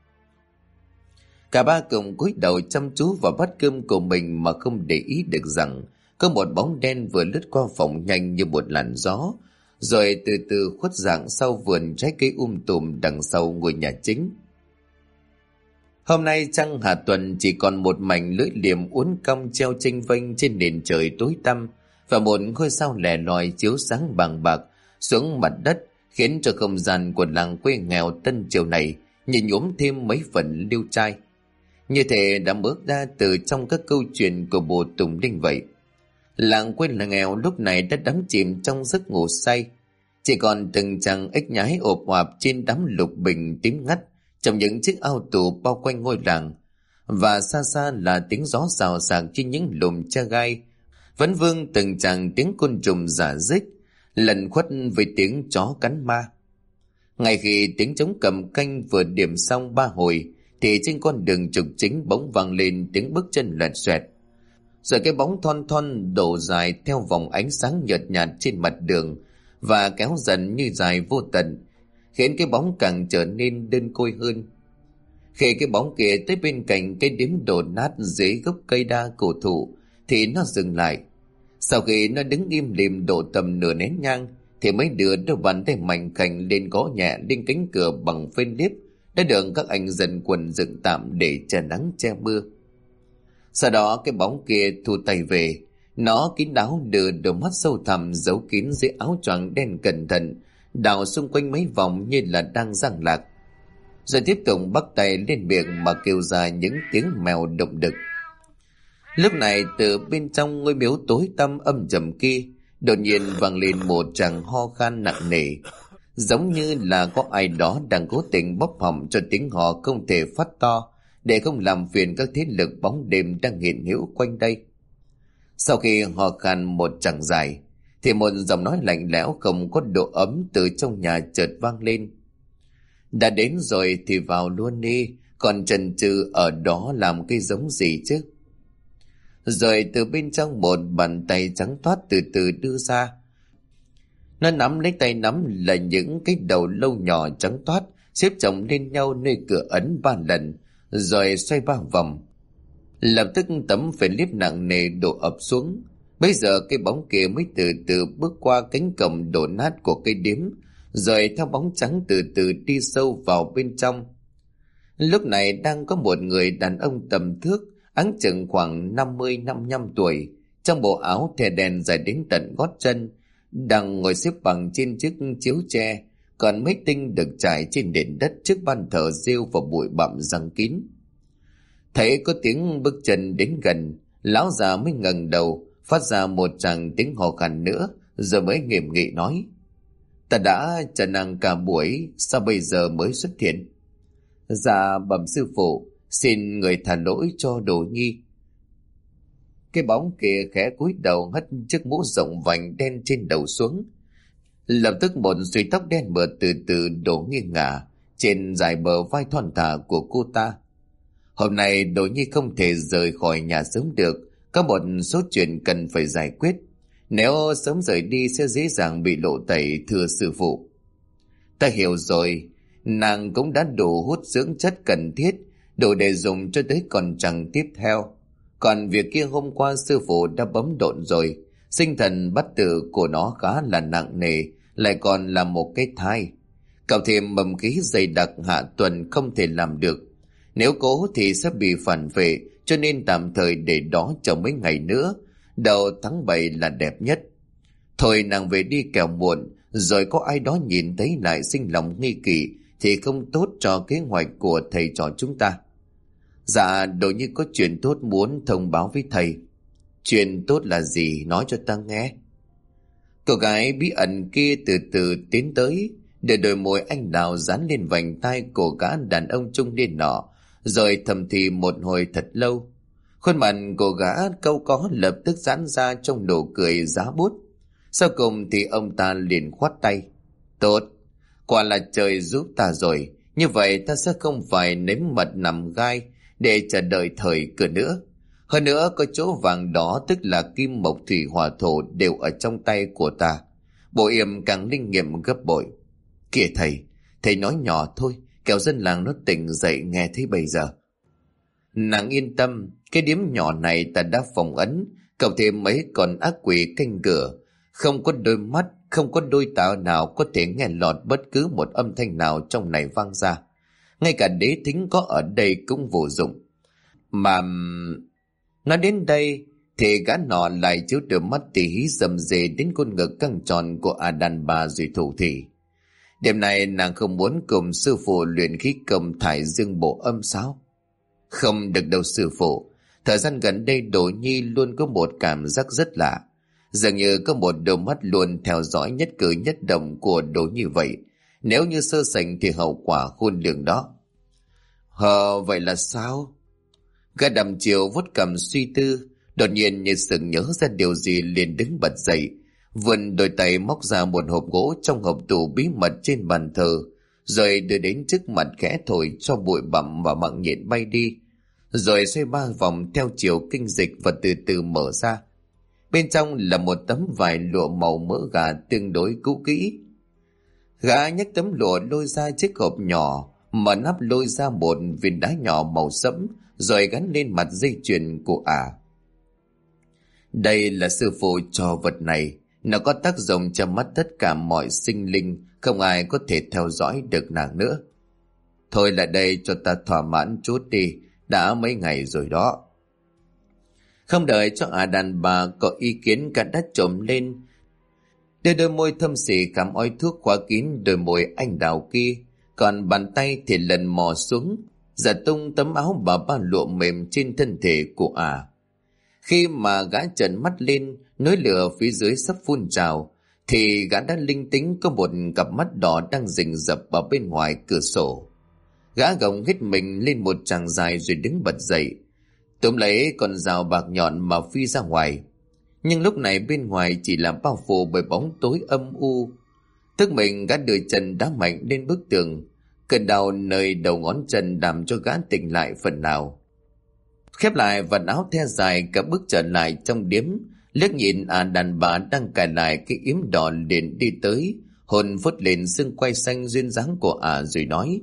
Speaker 1: Cả ba cùng cúi đầu chăm chú vào bát cơm của mình mà không để ý được rằng có một bóng đen vừa lướt qua phòng nhanh như một làn gió, rồi từ từ khuất dạng sau vườn trái cây tùm đằng sau ngôi nhà chính. Hôm nay trăng hạ tuần chỉ còn một mảnh lưỡi liềm uốn cong treo chênh vênh trên nền trời tối tăm, và một ngôi sao lẻ loi chiếu sáng bàng bạc xuống mặt đất, khiến cho không gian của làng quê nghèo Tân Triều này nhìn nhuốm thêm mấy phần liêu trai, như thể đã bước ra từ trong các câu chuyện của bộ Tùng Đinh vậy. Làng quê là nghèo lúc này đã đắm chìm trong giấc ngủ say, chỉ còn từng chàng ếch nhái ộp oạp trên đám lục bình tím ngắt trong những chiếc ao tù bao quanh ngôi làng, và xa xa là tiếng gió xào xạc trên những lùm tre gai, vẫn vương từng chàng tiếng côn trùng rả rích lẩn khuất với tiếng chó cắn ma. Ngay khi tiếng trống cầm canh vừa điểm xong 3 hồi thì trên con đường trục chính bỗng vang lên tiếng bước chân loẹt xoẹt, rồi cái bóng thon thon đổ dài theo vòng ánh sáng nhợt nhạt trên mặt đường và kéo dần như dài vô tận, khiến cái bóng càng trở nên đơn côi hơn. Khi cái bóng kia tới bên cạnh cái điếm đổ nát dưới gốc cây đa cổ thụ thì nó dừng lại. Sau khi nó đứng im lìm độ tầm nửa nén nhang thì mấy đứa đôi bàn tay mạnh khảnh lên gõ nhẹ lên cánh cửa bằng phên liếp đã được các anh dân quần dựng tạm để che nắng che mưa. Sau đó cái bóng kia thu tay về, nó kín đáo đưa đôi mắt sâu thẳm giấu kín dưới áo choàng đen cẩn thận đào xung quanh mấy vòng như là đang giang lạc, rồi tiếp tục bắt tay lên miệng mà kêu ra những tiếng mèo động đực. Lúc này từ bên trong ngôi miếu tối tăm âm trầm kia đột nhiên vang lên một tràng ho khan nặng nề, giống như là có ai đó đang cố tình bóp họng cho tiếng họ không thể phát to để không làm phiền các thế lực bóng đêm đang hiện hữu quanh đây. Sau khi ho khan một tràng dài thì một giọng nói lạnh lẽo không có độ ấm từ trong nhà chợt vang lên: Đã đến rồi thì vào luôn đi, còn chần chừ ở đó làm cái giống gì chứ? Rồi từ bên trong một bàn tay trắng toát từ từ đưa ra. Nó nắm lấy tay nắm là những cái đầu lâu nhỏ trắng toát xếp chồng lên nhau nơi cửa ấn 3 lần, rồi xoay 3 vòng. Lập tức tấm phên liếp nặng nề đổ ập xuống. Bây giờ cái bóng kia mới từ từ bước qua cánh cổng đổ nát của cây điếm, rồi theo bóng trắng từ từ đi sâu vào bên trong. Lúc này đang có một người đàn ông tầm thước, áng chừng khoảng 50-55 tuổi, trong bộ áo thè đen dài đến tận gót chân, đang ngồi xếp bằng trên chiếc chiếu tre, còn mấy tinh được trải trên nền đất trước ban thờ rêu và bụi bặm giăng kín. Thấy có tiếng bước chân đến gần, lão già mới ngẩng đầu, phát ra một tràng tiếng hò khàn nữa, rồi mới nghiêm nghị nói: Ta đã chờ nàng cả buổi, sao bây giờ mới xuất hiện? Dạ bẩm sư phụ, xin người thả lỗi cho Đồ Nhi. Cái bóng kia khẽ cúi đầu hất chiếc mũ rộng vành đen trên đầu xuống. Lập tức một sợi tóc đen mượt từ từ đổ nghiêng ngả trên dài bờ vai thon thả của cô ta. Hôm nay Đồ Nhi không thể rời khỏi nhà sớm được, có một số chuyện cần phải giải quyết, Nếu sớm rời đi sẽ dễ dàng bị lộ tẩy, thưa sư phụ. Ta hiểu rồi, nàng cũng đã đủ hút dưỡng chất cần thiết, đủ để dùng cho tới còn chẳng tiếp theo. Còn việc kia hôm qua sư phụ đã bấm độn rồi, sinh thần bất tử của nó khá là nặng nề, lại còn là một cái thai. Cậu thêm mầm khí dày đặc hạ tuần không thể làm được. Nếu cố thì sẽ bị phản vệ, cho nên tạm thời để đó trong mấy ngày nữa. Đầu tháng 7 là đẹp nhất. Thôi nàng về đi kẻo muộn, rồi có ai đó nhìn thấy lại sinh lòng nghi kỵ thì không tốt cho kế hoạch của thầy trò chúng ta. Dạ, đồ như có chuyện tốt muốn thông báo với thầy. Chuyện tốt là gì, nói cho ta nghe. Cô gái bí ẩn kia từ từ tiến tới, để đôi môi anh đào dán lên vành tai của gã đàn ông trung niên nọ, rồi thầm thì một hồi thật lâu. Khuôn mặt của gã câu có lập tức giãn ra trong nụ cười giá bút. Sau cùng thì ông ta liền khoát tay. Tốt, quả là trời giúp ta rồi. Như vậy ta sẽ không phải nếm mật nằm gai để chờ đợi thời cơ nữa. Hơn nữa có chỗ vàng đó, tức là kim mộc thủy hỏa thổ, đều ở trong tay của ta. Bộ yểm càng linh nghiệm gấp bội. Kìa thầy nói nhỏ thôi, kẻo dân làng nó tỉnh dậy nghe thấy bây giờ. Nàng yên tâm, cái điếm nhỏ này ta đã phòng ấn, cậu thêm mấy con ác quỷ canh cửa. Không có đôi mắt, không có đôi tai nào có thể nghe lọt bất cứ một âm thanh nào trong này vang ra. Ngay cả đế thính có ở đây cũng vô dụng. Mà... Nói đến đây thì gã nọ lại chiếu đôi mắt tỉ hí rầm rề đến con ngực căng tròn của đàn bà rồi thủ thỉ. Đêm nay nàng không muốn cùng sư phụ luyện khí công thải dương bộ âm sao? Không được đâu sư phụ. Thời gian gần đây Đỗ Nhi luôn có một cảm giác rất lạ. Dường như có một đôi mắt luôn theo dõi nhất cử nhất động của Đỗ như vậy. Nếu như sơ sảnh thì hậu quả khôn lường đó. Vậy là sao? Gã đầm chiều vuốt cằm suy tư, đột nhiên như sực nhớ ra điều gì liền đứng bật dậy, vươn đôi tay móc ra một hộp gỗ trong hộp tủ bí mật trên bàn thờ, rồi đưa đến trước mặt khẽ thổi cho bụi bặm và mạng nhện bay đi, rồi xoay 3 vòng theo chiều kinh dịch và từ từ mở ra. Bên trong là một tấm vải lụa màu mỡ gà tương đối cũ kỹ. Gã nhấc tấm lụa lôi ra chiếc hộp nhỏ, mở nắp lôi ra một viên đá nhỏ màu sẫm, rồi gắn lên mặt dây chuyền của Đây là sư phụ cho vật này, nó có tác dụng cho mắt tất cả mọi sinh linh, không ai có thể theo dõi được nàng nữa. Thôi lại đây cho ta thỏa mãn chút đi, đã mấy ngày rồi đó. Không đợi cho đàn bà có ý kiến, cả đã trồm lên, đưa đôi môi thâm xỉ cắm ói thuốc khóa kín đôi môi anh đào kia, còn bàn tay thì lần mò xuống, giật tung tấm áo bà ba lụa mềm trên thân thể của Khi mà gã trợn mắt lên, núi lửa phía dưới sắp phun trào, thì gã đã linh tính có một cặp mắt đỏ đang rình rập ở bên ngoài cửa sổ. Gã gồng hết mình lên một tràng dài rồi đứng bật dậy, túm lấy con dao bạc nhọn mà phi ra ngoài. Nhưng lúc này bên ngoài chỉ là bao phủ bởi bóng tối âm u. Tức mình gã đưa chân đá mạnh lên bức tường, cơn đau nơi đầu ngón chân làm cho gã tỉnh lại phần nào. Khép lại vạt áo the dài, cả bước trở lại trong điếm, liếc nhìn đàn bà đang cài lại cái yếm đỏ liền đi tới, hồn phút lên xương quai xanh duyên dáng của rồi nói: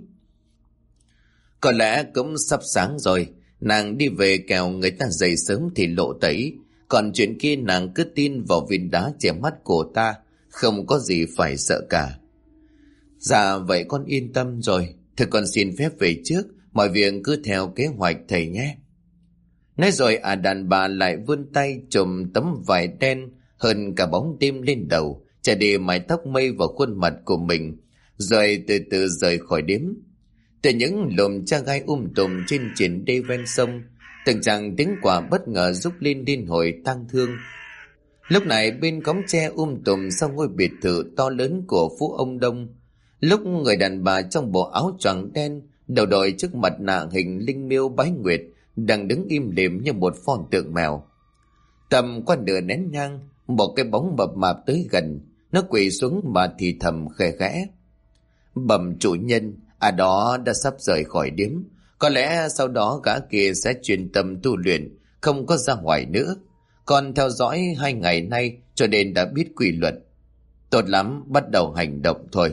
Speaker 1: Có lẽ cũng sắp sáng rồi, nàng đi về kẻo người ta dậy sớm thì lộ tẩy. Còn chuyện kia nàng cứ tin vào viên đá che mắt của ta, không có gì phải sợ cả. Dạ vậy con yên tâm rồi, thôi con xin phép về trước, mọi việc cứ theo kế hoạch thầy nhé. Nói rồi đàn bà lại vươn tay chùm tấm vải đen hơn cả bóng đêm lên đầu, chà đi mái tóc mây vào khuôn mặt của mình, rồi từ từ rời khỏi điếm. Từ những lùm cha gai tùm trên triển đê ven sông, từng tràng tiếng quả bất ngờ rúc lên điên hồi tang thương. Lúc này bên cống tre tùm sau ngôi biệt thự to lớn của phú ông Đông, lúc người đàn bà trong bộ áo choàng đen, đầu đội trước mặt nạ hình linh miêu bái nguyệt, đang đứng im lìm như một pho tượng mèo. Tầm qua nửa nén nhang, một cái bóng mập mạp tới gần, nó quỳ xuống mà thì thầm khẽ khẽ: Bẩm chủ nhân, đó đã sắp rời khỏi điếm. Có lẽ sau đó gã kia sẽ chuyên tâm tu luyện, không có ra ngoài nữa. Con theo dõi 2 ngày nay cho nên đã biết quy luật. Tốt lắm, bắt đầu hành động thôi.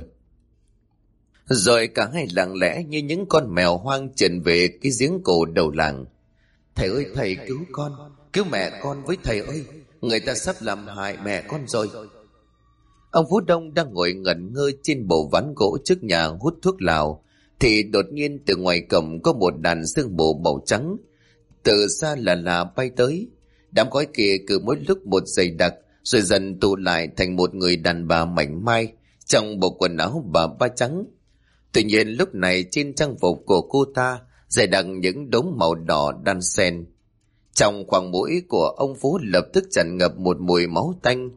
Speaker 1: Rồi cả hai lặng lẽ như những con mèo hoang trườn về cái giếng cổ đầu làng. Thầy ơi, thầy cứu con, cứu mẹ con với thầy ơi, người ta sắp làm hại mẹ con rồi. Ông Phú Đông đang ngồi ngẩn ngơ trên bộ ván gỗ trước nhà hút thuốc lào, thì đột nhiên từ ngoài cổng có một đàn sương mù màu trắng từ xa là bay tới. Đám khói kia cứ mỗi lúc một dày đặc, rồi dần tụ lại thành một người đàn bà mảnh mai trong bộ quần áo bà ba trắng. Tuy nhiên lúc này trên trang phục của cô ta dày đặc những đốm màu đỏ đan xen. Trong khoang mũi của ông Phú lập tức tràn ngập một mùi máu tanh.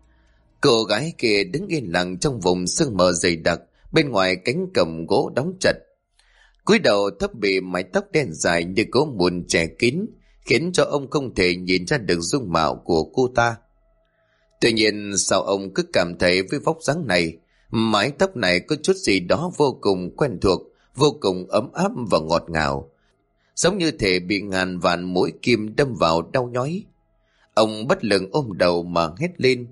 Speaker 1: Cô gái kia đứng yên lặng trong vùng sương mờ dày đặc bên ngoài cánh cổng gỗ đóng chặt. Cúi đầu thấp bị mái tóc đen dài như gỗ mùn che kín, khiến cho ông không thể nhìn ra được dung mạo của cô ta. Tuy nhiên sao ông cứ cảm thấy với vóc dáng này, mái tóc này có chút gì đó vô cùng quen thuộc, vô cùng ấm áp và ngọt ngào, giống như thể bị ngàn vạn mũi kim đâm vào đau nhói. Ông bất lực ôm đầu mà hét lên: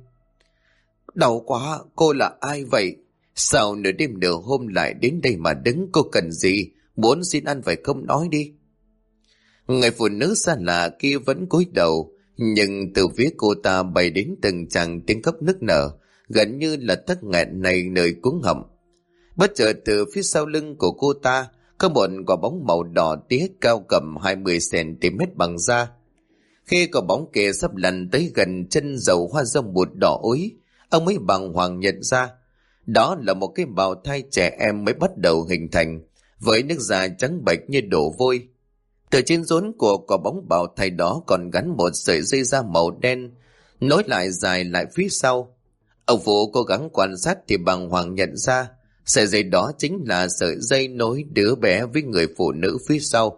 Speaker 1: Đau quá, cô là ai vậy? Sao nửa đêm nửa hôm lại đến đây mà đứng? Cô cần gì? Muốn xin ăn phải không, nói đi. Người phụ nữ xa lạ kia vẫn cúi đầu, nhưng từ phía cô ta bay đến từng tràng tiếng khóc nức nở, gần như là tắc nghẹn này nơi cuống họng. Bất chợt từ phía sau lưng của cô ta có một quả bóng màu đỏ tía cao cầm 20 cm bằng da. Khi quả bóng kia sắp lăn tới gần chân dầu hoa rông bụt đỏ ối, ông mới bàng hoàng nhận ra đó là một cái bào thai trẻ em mới bắt đầu hình thành, với nước da trắng bệch như đổ vôi. Từ trên rốn của quả bóng bào thai đó còn gắn một sợi dây da màu đen, nối lại dài lại phía sau. Ông Phú cố gắng quan sát thì bàng hoàng nhận ra sợi dây đó chính là sợi dây nối đứa bé với người phụ nữ phía sau.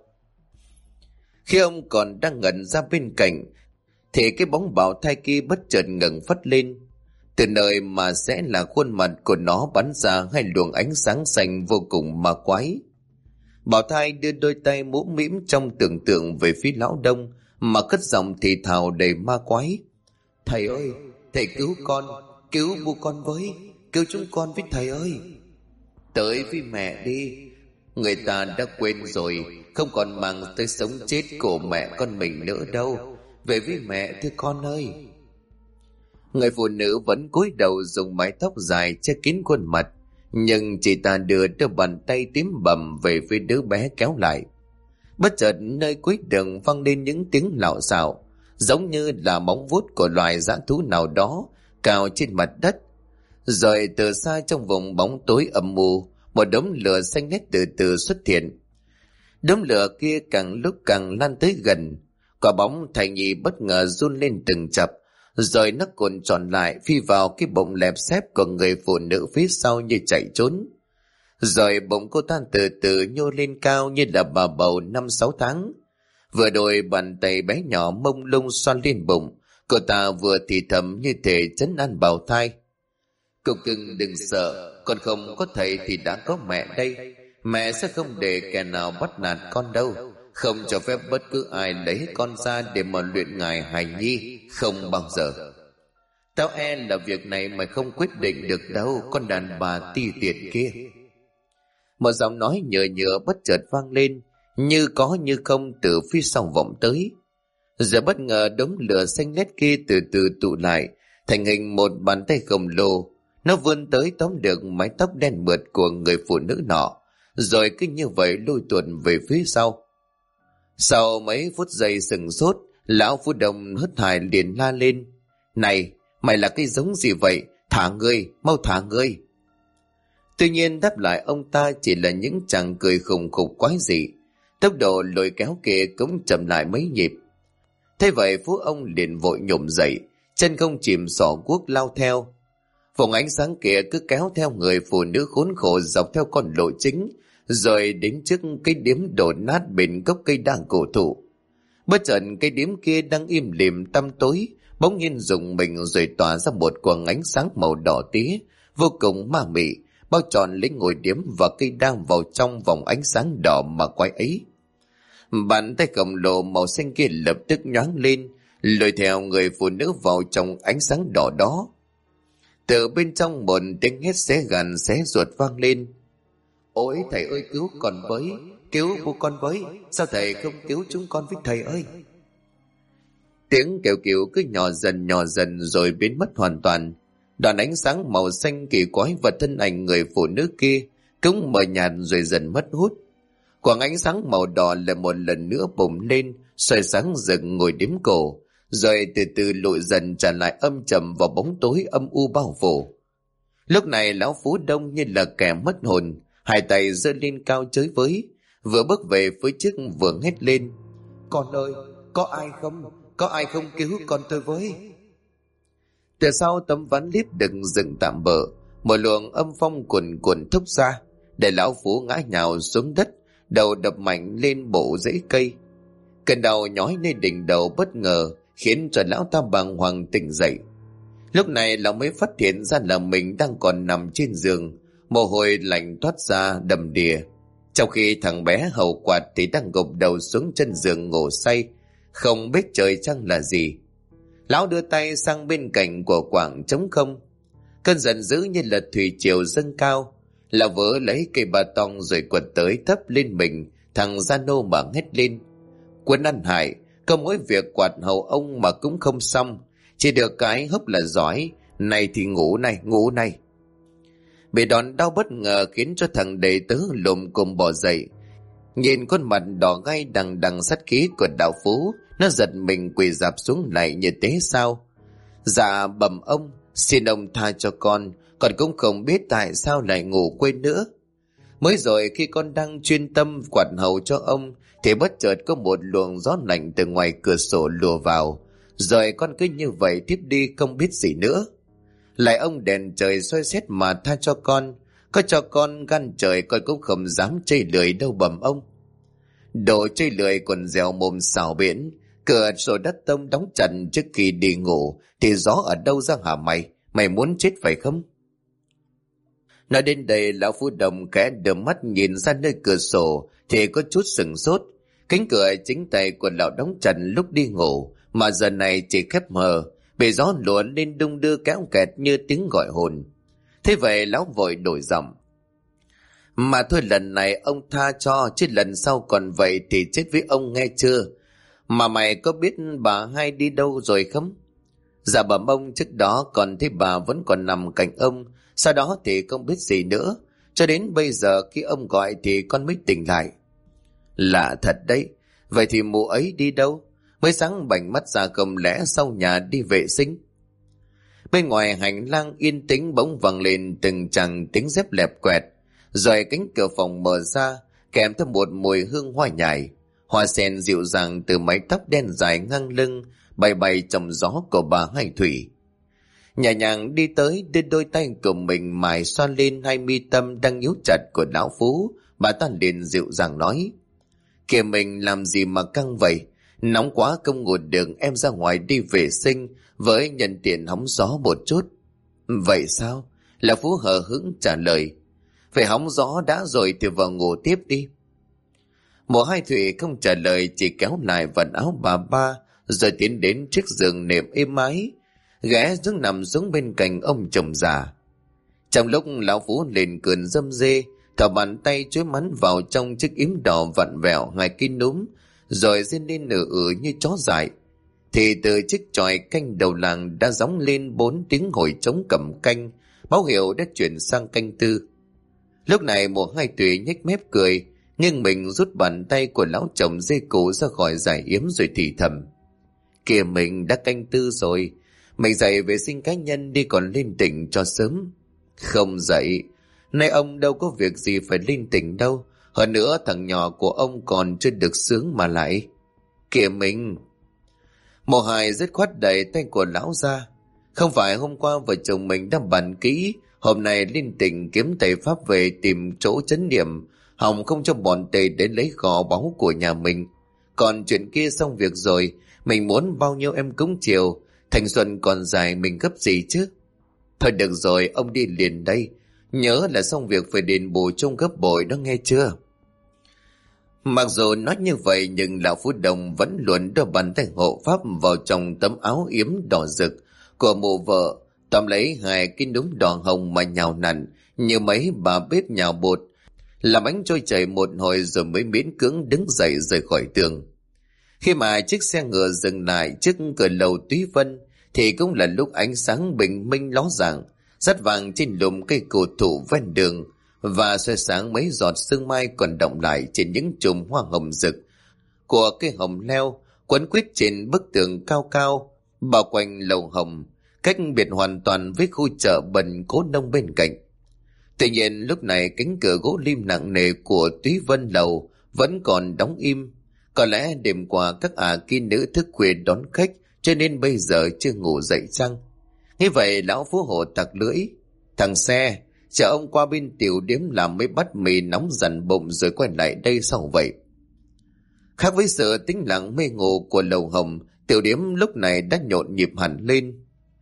Speaker 1: Khi ông còn đang ngẩn ra bên cạnh, thì cái bóng bào thai kia bất chợt ngẩng phất lên. Từ nơi mà sẽ là khuôn mặt của nó bắn ra hai luồng ánh sáng xanh vô cùng ma quái. Bào thai đưa đôi tay mũm mĩm trong tưởng tượng về phía lão Đông mà cất giọng thì thào đầy ma quái: Thầy ơi, thầy cứu con, cứu bu con với, cứu chúng con với thầy ơi. Tới với mẹ đi, người ta đã quên rồi, không còn màng tới sống chết của mẹ con mình nữa đâu. Về với mẹ thưa con ơi. Người phụ nữ vẫn cúi đầu dùng mái tóc dài che kín khuôn mặt, nhưng chị ta đưa đôi bàn tay tím bầm về phía đứa bé kéo lại. Bất chợt nơi cuối đường vang lên những tiếng lạo xạo, giống như là móng vuốt của loài dã thú nào đó cào trên mặt đất. Rồi từ xa trong vùng bóng tối âm mù, một đống lửa xanh lét từ từ xuất hiện. Đống lửa kia càng lúc càng lan tới gần. Quả bóng thai nhi bất ngờ run lên từng chập, rồi nó cuộn tròn lại phi vào cái bụng lẹp xép của người phụ nữ phía sau như chạy trốn. Rồi bụng cô ta từ từ nhô lên cao như là bà bầu 5-6 tháng. Vừa đôi bàn tay bé nhỏ mông lung xoa lên bụng, cô ta vừa thì thầm như thể trấn an bào thai: Cậu cưng đừng sợ, con không có thầy thì đã có mẹ đây. Mẹ sẽ không để kẻ nào bắt nạt con đâu, không cho phép bất cứ ai lấy con ra để mà luyện ngài hài nhi, không bao giờ. Tao là việc này mày không quyết định được đâu, con đàn bà ti tiện kia. Một giọng nói nhựa nhựa bất chợt vang lên, như có như không từ phía sau vọng tới. Giờ bất ngờ đống lửa xanh lét kia từ từ tụ lại thành hình một bàn tay khổng lồ. Nó vươn tới tóm được mái tóc đen mượt của người phụ nữ nọ, rồi cứ như vậy lôi tuột về phía sau. Sau mấy phút giây sừng sốt, lão Phú Đông hớt hải liền la lên: Này, mày là cái giống gì vậy? Thả ngươi, mau thả ngươi. Tuy nhiên đáp lại ông ta chỉ là những chàng cười khùng khục quái dị. Tốc độ lôi kéo kia cũng chậm lại mấy nhịp. Thế vậy Phú ông liền vội nhổm dậy, chân không chìm xỏ guốc lao theo. Vùng ánh sáng kia cứ kéo theo người phụ nữ khốn khổ dọc theo con lộ chính, rồi đến trước cái điếm đổ nát bên gốc cây đa cổ thụ. Bất chợt cây điếm kia đang im lìm tăm tối, bỗng nhiên rùng mình rồi tỏa ra một quầng ánh sáng màu đỏ tía, vô cùng ma mị, bao trọn lấy ngôi điếm và cây đang vào trong vòng ánh sáng đỏ mà quái ấy. Bàn tay khổng lồ màu xanh kia lập tức nhoáng lên, lôi theo người phụ nữ vào trong ánh sáng đỏ đó. Từ bên trong một tiếng hét xé gan xé ruột vang lên. Ôi thầy ơi, cứu con với, cứu bố con với, sao thầy không cứu chúng con với thầy ơi? Tiếng kêu cứu cứ nhỏ dần rồi biến mất hoàn toàn. Đoàn ánh sáng màu xanh kỳ quái và thân ảnh người phụ nữ kia cũng mờ nhạt rồi dần mất hút. Quang ánh sáng màu đỏ lại một lần nữa bùng lên, soi sáng rực ngồi đếm cổ, rồi từ từ lụi dần trở lại âm trầm vào bóng tối âm u bao phủ. Lúc này lão Phú Đông như là kẻ mất hồn, hai tay giơ lên cao chới với, vừa bước về phía trước vừa hét lên: Con ơi, có ai không? Có ai không cứu con tôi với? Từ sau tấm ván liếp được dựng tạm bợ, một luồng âm phong cuồn cuộn thốc ra, để lão Phú ngã nhào xuống đất, đầu đập mạnh lên bộ rễ cây. Cơn đau nhói lên đỉnh đầu bất ngờ khiến cho lão ta bàng hoàng tỉnh dậy. Lúc này lão mới phát hiện ra là mình đang còn nằm trên giường, mồ hôi lạnh toát ra đầm đìa, trong khi thằng bé hầu quạt thì đang gục đầu xuống chân giường ngủ say, không biết trời trăng là gì. Lão đưa tay sang bên cạnh của quảng trống không. Cơn giận dữ như là thủy triều dâng cao, lão vỡ lấy cây ba tong rồi quật tới thấp lên mình thằng Gia Nô mà hét lên: Quân ăn hại, có mỗi việc quạt hầu ông mà cũng không xong, chỉ được cái hấp là giỏi, này thì ngủ này. Bị đòn đau bất ngờ khiến cho thằng đệ tứ lùm cùm bò dậy, nhìn khuôn mặt đỏ gay đằng đằng sát khí của đạo Phú, nó giật mình quỳ rạp xuống lại như thế sao. Dạ bẩm ông, xin ông tha cho con cũng không biết tại sao lại ngủ quên nữa. Mới rồi khi con đang chuyên tâm quạt hầu cho ông thì bất chợt có một luồng gió lạnh từ ngoài cửa sổ lùa vào, rồi con cứ như vậy tiếp đi không biết gì nữa. Lại ông đèn trời soi xét mà tha cho con, có cho con gan trời con cũng không dám chây lười đâu bẩm ông. Đồ chây lười còn dẻo mồm xảo biển, cửa sổ đất tông đóng chặt trước khi đi ngủ thì gió ở đâu ra hả mày muốn chết phải không? Nói đến đây lão Phú Đồng khẽ đưa mắt nhìn ra nơi cửa sổ thì có chút sửng sốt. Cánh cửa chính tay của lão đóng chặt lúc đi ngủ mà giờ này chỉ khép hờ, bị gió lùa lên đung đưa kéo kẹt như tiếng gọi hồn. Thế vậy lão vội đổi giọng: Mà thôi lần này ông tha cho, chứ lần sau còn vậy thì chết với ông nghe chưa? Mà mày có biết bà hai đi đâu rồi không? Dạ bẩm ông, trước đó còn thấy bà vẫn còn nằm cạnh ông, sau đó thì không biết gì nữa, cho đến bây giờ khi ông gọi thì con mới tỉnh lại. Lạ thật đấy, vậy thì mụ ấy đi đâu? Mới sáng bảnh mắt ra không lẽ sau nhà đi vệ sinh? Bên ngoài hành lang yên tĩnh bỗng vang lên từng chàng tiếng dép lẹp quẹt, rồi cánh cửa phòng mở ra kèm theo một mùi hương hoa nhài. Hoa sen dịu dàng từ mái tóc đen dài ngang lưng bay bay trong gió của bà Hai Thủy. Nhẹ nhàng đi tới đưa đôi tay của mình mài xoa lên hai mi tâm đang nhíu chặt của lão Phú. Bà ta liền dịu dàng nói: Kìa mình làm gì mà căng vậy? Nóng quá không ngủ được, em ra ngoài đi vệ sinh với nhân tiện hóng gió một chút. Vậy sao? Lão Phú hờ hững trả lời: Phải hóng gió đã rồi thì vào ngủ tiếp đi. Mộ Hai Thủy không trả lời, chỉ kéo lại vạt áo bà ba rồi tiến đến chiếc giường nệm êm ái, ghé xuống nằm xuống bên cạnh ông chồng già. Trong lúc lão Phú lên cơn dâm dê, thò bàn tay chuối mắn vào trong chiếc yếm đỏ vặn vẹo hai cái núm, rồi rên lên như chó dại, thì từ chiếc chòi canh đầu làng đã gióng lên 4 tiếng hồi trống cầm canh, báo hiệu đã chuyển sang canh tư. Lúc này Mộ Hai Thủy nhếch mép cười, nhưng mình rút bàn tay của lão chồng dê cổ ra khỏi giải yếm rồi thì thầm: Kìa mình đã canh tư rồi, mình dậy vệ sinh cá nhân đi còn lên tỉnh cho sớm. Không dậy, nay ông đâu có việc gì phải lên tỉnh đâu, hơn nữa thằng nhỏ của ông còn chưa được sướng mà lại. Kìa mình. Mộ Hai dứt khoát đẩy tay của lão ra. Không phải hôm qua vợ chồng mình đã bàn kỹ hôm nay lên tỉnh kiếm thầy pháp về tìm chỗ chấn niệm, hòng không cho bọn tề đến lấy kho báu của nhà mình. Còn chuyện kia xong việc rồi, mình muốn bao nhiêu em cúng chiều, thanh xuân còn dài mình gấp gì chứ. Thôi được rồi, ông đi liền đây, nhớ là xong việc phải đền bù chung gấp bội đó nghe chưa? Mặc dù nói như vậy nhưng lão Phú Đồng vẫn luôn đưa bàn tay hộ pháp vào trong tấm áo yếm đỏ rực của mụ vợ, tóm lấy hai cái núm đỏ hồng mà nhào nặn như mấy bà bếp nhào bột, làm bánh trôi chảy một hồi rồi mới miễn cưỡng đứng dậy rời khỏi tường. Khi mà chiếc xe ngựa dừng lại trước cửa lầu Túy Vân thì cũng là lúc ánh sáng bình minh ló dạng, dắt vàng trên lùm cây cổ thụ ven đường và soi sáng mấy giọt sương mai còn đọng lại trên những chùm hoa hồng rực của cây hồng leo quấn quýt trên bức tường cao cao bao quanh lầu hồng, cách biệt hoàn toàn với khu chợ bần Cố Nông bên cạnh. Tuy nhiên lúc này cánh cửa gỗ lim nặng nề của Túy Vân lầu vẫn còn đóng im. Có lẽ đêm qua các kia nữ thức khuya đón khách cho nên bây giờ chưa ngủ dậy chăng? Như vậy lão Phú Hộ tặc lưỡi: "Thằng xe, chờ ông qua bên tiểu điếm làm mấy bát mì nóng dằn bụng rồi quay lại đây sau vậy?" Khác với sự tĩnh lặng mê ngủ của lầu hồng, tiểu điếm lúc này đã nhộn nhịp hẳn lên.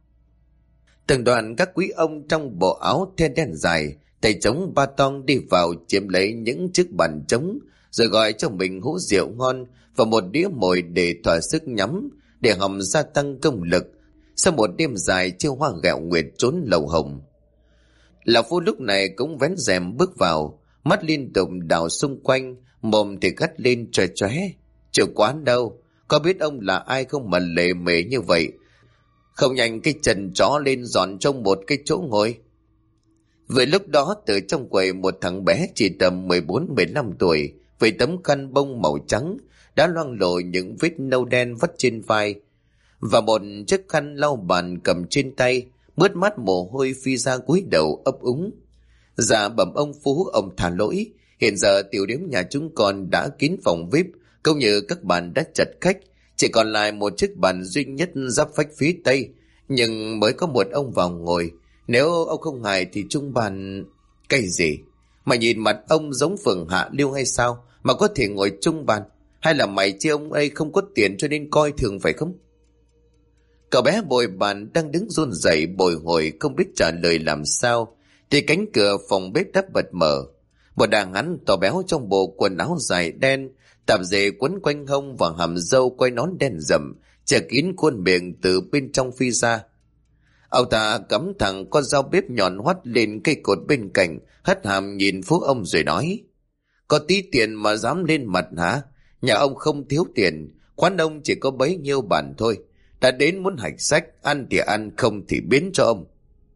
Speaker 1: Từng đoàn các quý ông trong bộ áo the đen dài, tay trống ba tong đi vào chiếm lấy những chiếc bàn trống, rồi gọi cho mình hũ rượu ngon và một đĩa mồi để thỏa sức nhắm, để hòng gia tăng công lực sau một đêm dài chiêu hoa gẹo nguyệt trốn lầu hồng. Lão Phu lúc này cũng vén rèm bước vào, mắt liên tục đảo xung quanh, mồm thì gắt lên chóe chóe: "Chủ quán đâu? Có biết ông là ai không mà lề mề như vậy? Không nhanh cái chân chó lên dọn trong một cái chỗ ngồi." Vừa lúc đó từ trong quầy một thằng bé chỉ tầm 14-15 tuổi với tấm khăn bông màu trắng đã loang lổ những vết nâu đen vắt trên vai và một chiếc khăn lau bàn cầm trên tay, mướt mắt mồ hôi phi ra cúi đầu ấp úng: "Dạ bẩm ông Phú, ông thả lỗi, hiện giờ tiểu điếm nhà chúng con đã kín phòng VIP, cũng như các bàn đã chật khách, chỉ còn lại một chiếc bàn duy nhất giáp vách phía tây, nhưng mới có một ông vào ngồi. Nếu ông không ngại thì chung bàn..." "Cái gì? Mày nhìn mặt ông giống phường hạ lưu hay sao mà có thể ngồi chung bàn? Hay là mày chứ ông ấy không có tiền cho nên coi thường phải không?" Cậu bé bồi bàn đang đứng run rẩy bồi hồi không biết trả lời làm sao thì cánh cửa phòng bếp đã bật mở. Một đàn hắn to béo trong bộ quần áo dài đen, tạp dề quấn quanh hông và hàm râu quay nón đen rậm che kín khuôn miệng từ bên trong phi ra. Ông ta cắm thẳng con dao bếp nhọn hoắt lên cây cột bên cạnh, hất hàm nhìn Phú ông rồi nói: "Có tí tiền mà dám lên mặt hả? Nhà ông không thiếu tiền, quán ông chỉ có bấy nhiêu bàn thôi. Đã đến muốn hạch sách, ăn thì ăn, không thì biến cho ông."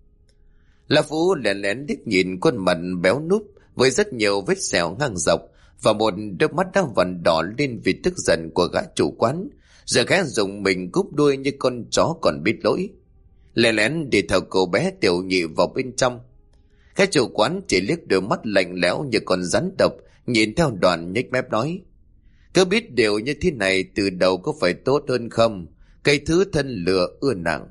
Speaker 1: La Phú lén lén liếc nhìn khuôn mặt béo núp với rất nhiều vết sẹo ngang dọc và một đôi mắt đã vằn đỏ lên vì tức giận của gã chủ quán, giờ khẽ dùng mình cúp đuôi như con chó còn biết lỗi. Lén lén đi theo cô bé tiểu nhị vào bên trong. Cái chủ quán chỉ liếc đôi mắt lạnh lẽo như con rắn độc, nhìn theo Đoàn nhếch mép nói: "Cứ biết điều như thế này từ đầu có phải tốt hơn không? Cây thứ thân lừa ưa nặng."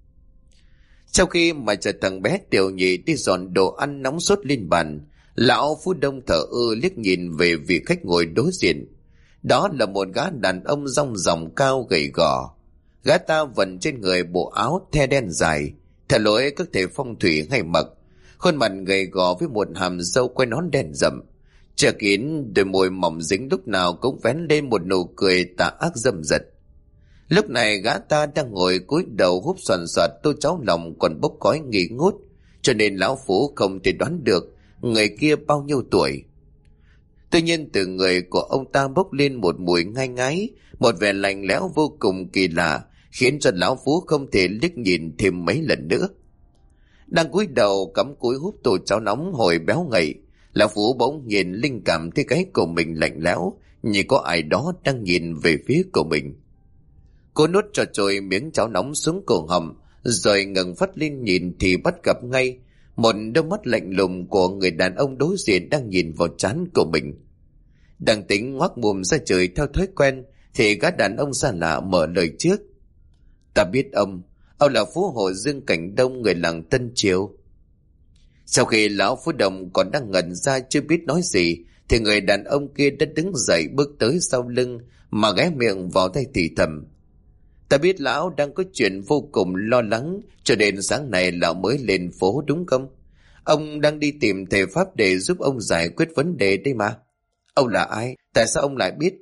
Speaker 1: Sau khi mà chờ thằng bé tiểu nhị đi dọn đồ ăn nóng sốt lên bàn, lão Phú Đông thở ơ liếc nhìn về vị khách ngồi đối diện. Đó là một gã đàn ông rong ròng cao gầy gò. Gã ta vận trên người bộ áo the đen dài, theo lối các thể phong thủy hay mặc, khuôn mặt gầy gò với một hàm râu quai nón đen rậm, che kín đôi môi mỏng dính lúc nào cũng vén lên một nụ cười tà ác dâm dật. Lúc này gã ta đang ngồi cúi đầu húp xoàn xoạt tô cháo lòng còn bốc khói nghi ngút, cho nên lão Phú không thể đoán được người kia bao nhiêu tuổi. Tuy nhiên từ người của ông ta bốc lên một mùi ngai ngái, một vẻ lạnh lẽo vô cùng kỳ lạ, khiến cho lão Phú không thể liếc nhìn thêm mấy lần nữa. Đang cúi đầu cắm cúi húp tô cháo nóng hồi béo ngậy, lão Phú bỗng nhìn linh cảm thấy cái của mình lạnh lẽo, như có ai đó đang nhìn về phía của mình. Cô nuốt cho trôi miếng cháo nóng xuống cổ họng, rồi ngẩng phát lên nhìn thì bắt gặp ngay một đôi mắt lạnh lùng của người đàn ông đối diện đang nhìn vào trán của mình. Đang tính ngoác mồm ra trời theo thói quen thì gã đàn ông xa lạ mở lời trước: "Ta biết ông là Phú Hộ Dương Cảnh Đông, người làng Tân Triều." Sau khi lão Phú Đồng còn đang ngẩn ra chưa biết nói gì thì người đàn ông kia đã đứng dậy bước tới sau lưng mà ghé miệng vào tay thì thầm: "Ta biết lão đang có chuyện vô cùng lo lắng, cho nên sáng nay lão mới lên phố đúng không? Ông đang đi tìm thầy pháp để giúp ông giải quyết vấn đề đây mà." Ông là ai? Tại sao ông lại biết?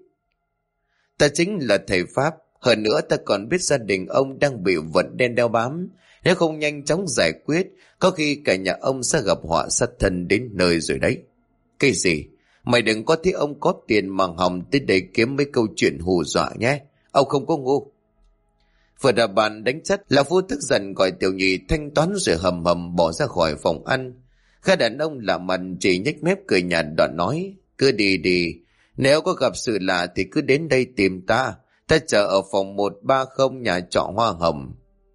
Speaker 1: Ta chính là thầy Pháp. Hơn nữa ta còn biết gia đình ông đang bị vận đen đeo bám. Nếu không nhanh chóng giải quyết, có khi cả nhà ông sẽ gặp họa sát thân đến nơi rồi đấy. Cái gì? Mày đừng có thấy ông có tiền mà hòng tới đây kiếm mấy câu chuyện hù dọa nhé. Ông không có ngu. Vừa đạp bàn đánh chất, lão Phú tức giận gọi Tiểu Nhị thanh toán rồi hầm hầm bỏ ra khỏi phòng ăn. Gã đàn ông lạ mặt chỉ nhếch mép cười nhạt đoạn nói, cứ đi đi, nếu có gặp sự lạ thì cứ đến đây tìm ta chờ ở phòng 130 nhà trọ Hoa Hồng.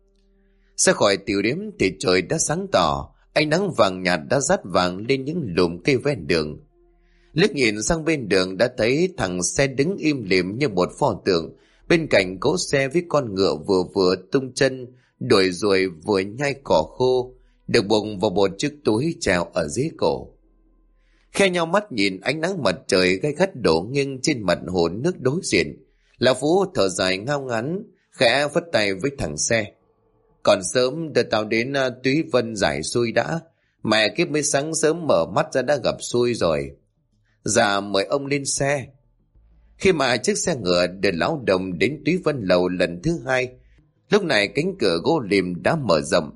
Speaker 1: Ra khỏi tiểu điếm thì trời đã sáng tỏ, ánh nắng vàng nhạt đã dắt vàng lên những lùm cây ven đường. Liếc nhìn sang bên đường đã thấy thằng xe đứng im lìm như một pho tượng, bên cạnh cỗ xe với con ngựa vừa tung chân, đuổi ruồi vừa nhai cỏ khô, được buộc vào một chiếc túi treo ở dưới cổ. Khe nhau mắt nhìn ánh nắng mặt trời gay gắt đổ nghiêng trên mặt hồ nước đối diện, lão Phú thở dài ngao ngán, khẽ vất tay với thằng xe. Còn sớm đưa tao đến Túy Vân giải xui đã, mẹ kiếp mới sáng sớm mở mắt ra đã gặp xui rồi. Dạ mời ông lên xe. Khi mà chiếc xe ngựa đưa lão Đồng đến Túy Vân Lầu lần thứ hai, lúc này cánh cửa gỗ lim đã mở rộng.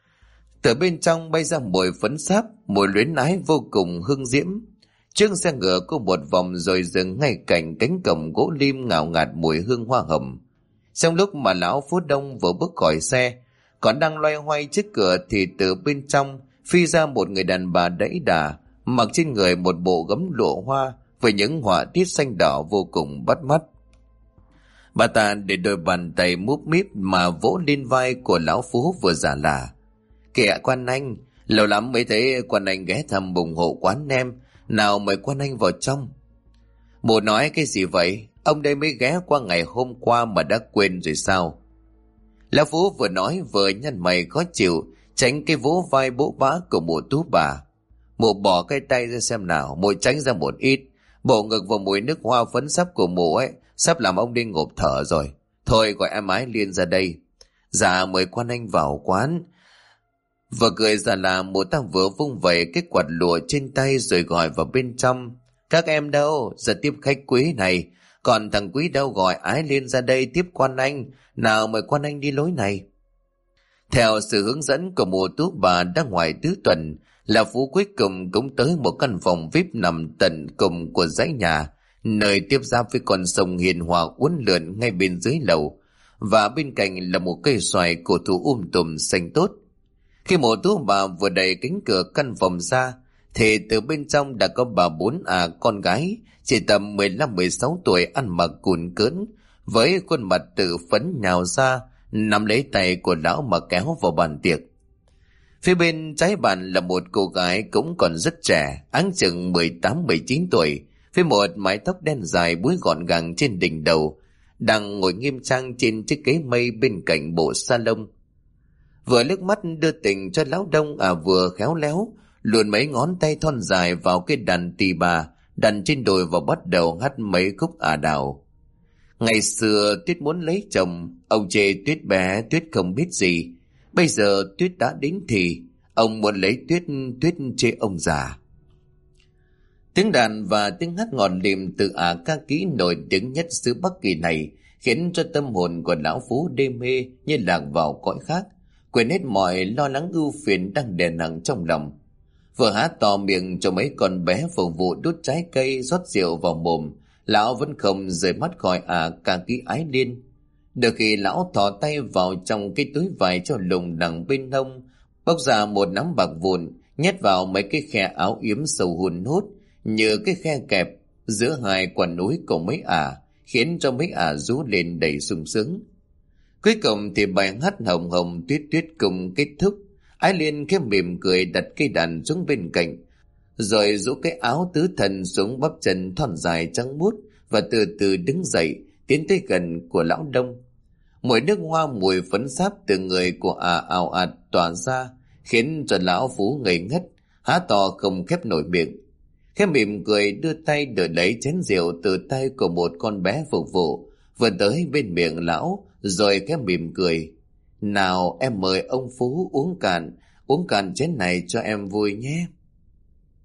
Speaker 1: Từ bên trong bay ra mùi phấn sáp, mùi luyến ái vô cùng hương diễm. Chiếc xe ngựa có một vòng rồi dừng ngay cạnh cánh cổng gỗ lim ngào ngạt mùi hương hoa hồng. Trong lúc mà lão Phú Đông vừa bước khỏi xe, còn đang loay hoay trước cửa thì từ bên trong phi ra một người đàn bà đẫy đà, mặc trên người một bộ gấm lụa hoa với những họa tiết xanh đỏ vô cùng bắt mắt. Bà ta để đôi bàn tay múp míp mà vỗ lên vai của lão Phú vừa giả lả. Kìa quan anh, lâu lắm mới thấy quan anh ghé thăm ủng hộ quán em, nào mời quan anh vào trong. Mụ nói cái gì vậy? Ông đây mới ghé qua ngày hôm qua mà đã quên rồi sao? Lão Phú vừa nói vừa nhăn mày khó chịu, tránh cái vỗ vai bỗ bã của mụ Tú bà. Mụ bỏ cái tay ra xem nào, mụ tránh ra một ít. Bộ ngực vào mùi nước hoa phấn sắp của mụ ấy sắp làm ông đi ngộp thở rồi. Thôi gọi em Ái Liên ra đây. Dạ mời quan anh vào quán. Vừa cười ra là mụ ta vừa vung vẩy cái quạt lụa trên tay rồi gọi vào bên trong. Các em đâu, giờ tiếp khách quý này. Còn thằng quý đâu, gọi Ái Liên ra đây tiếp quan anh. Nào mời quan anh đi lối này. Theo sự hướng dẫn của mụ Tú bà đã ngoài tứ tuần, là Phú cuối cùng cũng tới một căn phòng VIP nằm tận cùng của dãy nhà, nơi tiếp giáp với con sông hiền hòa uốn lượn ngay bên dưới lầu, và bên cạnh là một cây xoài cổ thụ tùm xanh tốt. Khi mụ Tú bà vừa đẩy cánh cửa căn phòng ra, thì từ bên trong đã có bà bốn con gái chỉ tầm 15-16 tuổi ăn mặc cùn cỡn, với khuôn mặt tự phấn nhào ra, nắm lấy tay của lão mà kéo vào bàn tiệc. Phía bên trái bàn là một cô gái cũng còn rất trẻ, áng chừng 18-19 tuổi, với một mái tóc đen dài búi gọn gàng trên đỉnh đầu, đang ngồi nghiêm trang trên chiếc ghế mây bên cạnh bộ salon. Vừa liếc mắt đưa tình cho lão Đông vừa khéo léo luồn mấy ngón tay thon dài vào cái đàn tỳ bà đặt trên đồi và bắt đầu hát mấy khúc đào. Ngày xưa Tuyết muốn lấy chồng, ông chê Tuyết bé, Tuyết không biết gì. Bây giờ Tuyết đã đến thì ông muốn lấy Tuyết, Tuyết chê ông già. Tiếng đàn và tiếng hát ngọt lịm từ ca kỹ nổi tiếng nhất xứ Bắc Kỳ này khiến cho tâm hồn của lão Phú đê mê như lạc vào cõi khác, quên hết mọi lo lắng ưu phiền đang đè nặng trong lòng. Vừa há to miệng cho mấy con bé phục vụ đút trái cây rót rượu vào mồm, lão vẫn không rời mắt khỏi ca kỹ Ái Liên. Được khi lão thò tay vào trong cái túi vải cho lùng đằng bên hông, bóc ra một nắm bạc vụn, nhét vào mấy cái khe áo yếm sâu hun hút như cái khe kẹp giữa hai quả núi của mấy khiến cho mấy rú lên đầy sung sướng. Cuối cùng thì bài hát Hồng Hồng Tuyết Tuyết cùng kết thúc. Ái Liên khẽ mỉm cười đặt cây đàn xuống bên cạnh, rồi rũ cái áo tứ thần xuống bắp chân thon dài trắng muốt và từ từ đứng dậy tiến tới gần của lão Đông. Mùi nước hoa mùi phấn sáp từ người của ào ạt tỏa ra khiến cho lão Phú ngây ngất, há to không khép nổi miệng. Khẽ mỉm cười đưa tay đỡ lấy chén rượu từ tay của một con bé phục vụ vừa tới bên miệng lão, rồi khẽ mỉm cười. Nào em mời ông Phú uống cạn chén này cho em vui nhé.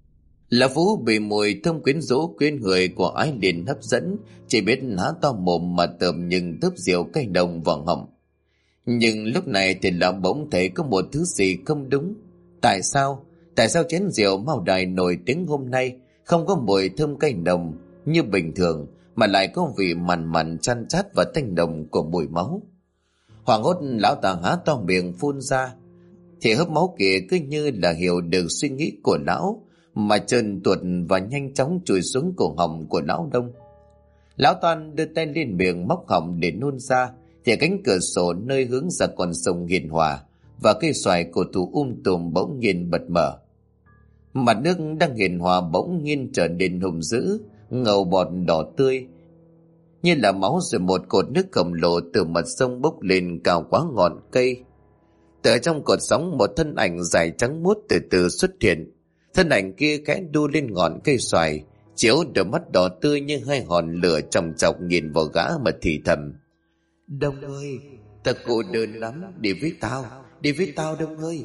Speaker 1: Lão Phú bị mùi thơm quyến rũ quyến người của Ái Liên hấp dẫn, chỉ biết há to mồm mà tởm những tớp rượu cay nồng vào họng. Nhưng lúc này thì lão bỗng thấy có một thứ gì không đúng. Tại sao? Tại sao chén rượu Mao Đài nổi tiếng hôm nay không có mùi thơm cay nồng như bình thường, mà lại có vị mặn mặn chan chát và tanh nồng của mùi máu? Hoảng hốt, lão ta há to miệng phun ra, thì hớp máu kia cứ như là hiểu được suy nghĩ của lão mà trơn tuột và nhanh chóng chui xuống cổ họng của lão Đông. Lão Toan đưa tay lên miệng móc họng để nôn ra, thì cánh cửa sổ nơi hướng ra con sông hiền hòa và cây xoài cổ thụ tùm bỗng nhiên bật mở. Mặt nước đang hiền hòa bỗng nhiên trở nên hùng dữ, ngầu bọt đỏ tươi như là máu, rồi một cột nước khổng lồ từ mặt sông bốc lên cao quá ngọn cây. Từ trong cột sóng, một thân ảnh dài trắng muốt từ từ xuất hiện. Thân ảnh kia khẽ đu lên ngọn cây xoài, chiếu đôi mắt đỏ tươi như hai hòn lửa chòng chọc nhìn vào gã mà thì thầm: Đông ơi, ta cô đơn lắm, đi với tao Đông ơi.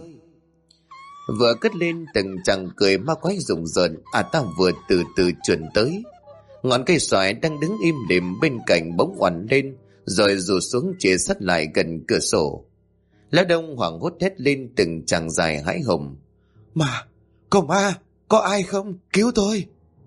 Speaker 1: Vừa cất lên, từng chàng cười ma quái rùng rợn ta vừa từ từ chuyển tới. Ngọn cây xoài đang đứng im lìm bên cạnh bỗng oằn lên, rồi rủ xuống chia sát lại gần cửa sổ. Lão Đông hoảng hốt hét lên từng chàng dài hãi hùng: Ma, có ai không? Cứu tôi!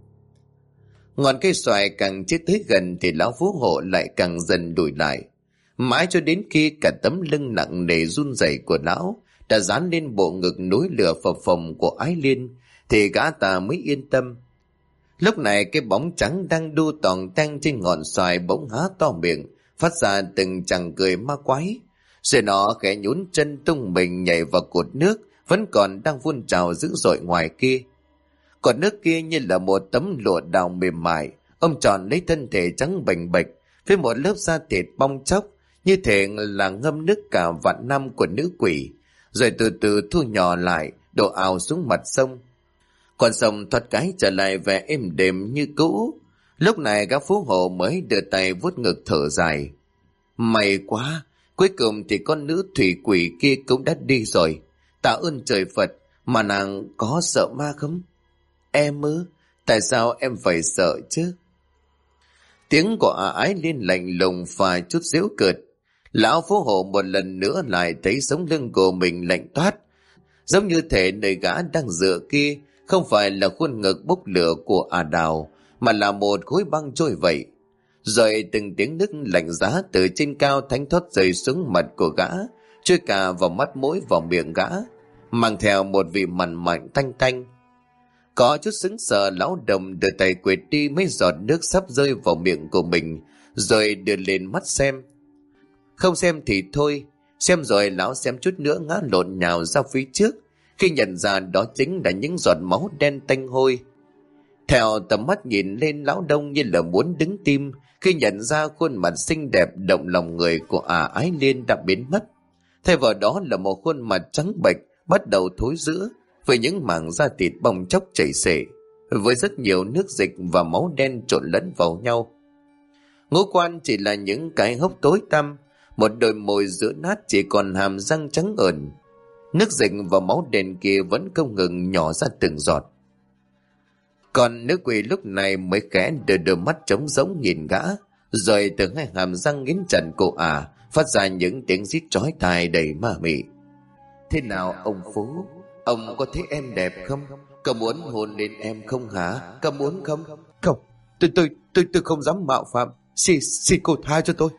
Speaker 1: Ngọn cây xoài càng chết tới gần thì lão phú hộ lại càng dần đuổi lại, mãi cho đến khi cả tấm lưng nặng nề run rẩy của lão đã dán lên bộ ngực núi lửa phập phồng của Ái Liên thì gã ta mới yên tâm. Lúc này cái bóng trắng đang đu tòng tang trên ngọn xoài bỗng há to miệng, phát ra từng chàng cười ma quái, rồi nó khẽ nhún chân tung mình nhảy vào cột nước vẫn còn đang phun trào dữ dội ngoài kia. Cột nước kia như là một tấm lụa đào mềm mại ôm tròn lấy thân thể trắng bềnh bệch với một lớp da thịt bong chóc, như thể là ngâm nước cả vạn năm của nữ quỷ, rồi từ từ thu nhỏ lại đổ ào xuống mặt sông. Con sông thoát cái trở lại vẻ êm đềm như cũ. Lúc này các phú hộ mới đưa tay vuốt ngực thở dài: May quá, cuối cùng thì con nữ thủy quỷ kia cũng đã đi rồi. Tạ ơn trời Phật, mà nàng có sợ ma không? Em ư? Tại sao em phải sợ chứ? Tiếng của Ái Liên lạnh lùng và chút giễu cợt. Lão phú hộ một lần nữa lại thấy sống lưng của mình lạnh toát, giống như thể nơi gã đang dựa kia không phải là khuôn ngực bốc lửa của Đào, mà là một khối băng trôi vậy. Rồi từng tiếng nước lạnh giá từ trên cao thánh thót rơi xuống mặt của gã, trôi cả vào mắt mũi vào miệng gã, mang theo một vị mặn mạnh tanh tanh. Có chút sững sờ, lão Đồng đưa tay quệt đi mấy giọt nước sắp rơi vào miệng của mình, rồi đưa lên mắt xem. Không xem thì thôi, xem rồi lão xem chút nữa ngã lộn nhào ra phía trước, khi nhận ra đó chính là những giọt máu đen tanh hôi. Theo tầm mắt nhìn lên, lão Đông như là muốn đứng tim khi nhận ra khuôn mặt xinh đẹp động lòng người của Ái Liên đã biến mất. Thay vào đó là một khuôn mặt trắng bệch bắt đầu thối rữa, với những mảng da thịt bong chóc chảy xệ, với rất nhiều nước dịch và máu đen trộn lẫn vào nhau. Ngũ quan chỉ là những cái hốc tối tăm, một đôi môi giữa nát chỉ còn hàm răng trắng ẩn. Nước dịch và máu đen kia vẫn không ngừng nhỏ ra từng giọt. Còn nữ quỷ lúc này mới khẽ đưa đôi mắt trống rỗng nhìn gã, rồi từ hai hàm răng nghiến chặt cổ phát ra những tiếng rít chói tai đầy ma mị. Thế nào ông Phú, ông có thấy em đẹp không? Có muốn hôn lên em không hả? Có muốn không?
Speaker 2: Không, tôi không dám mạo phạm. Xin cô tha cho tôi.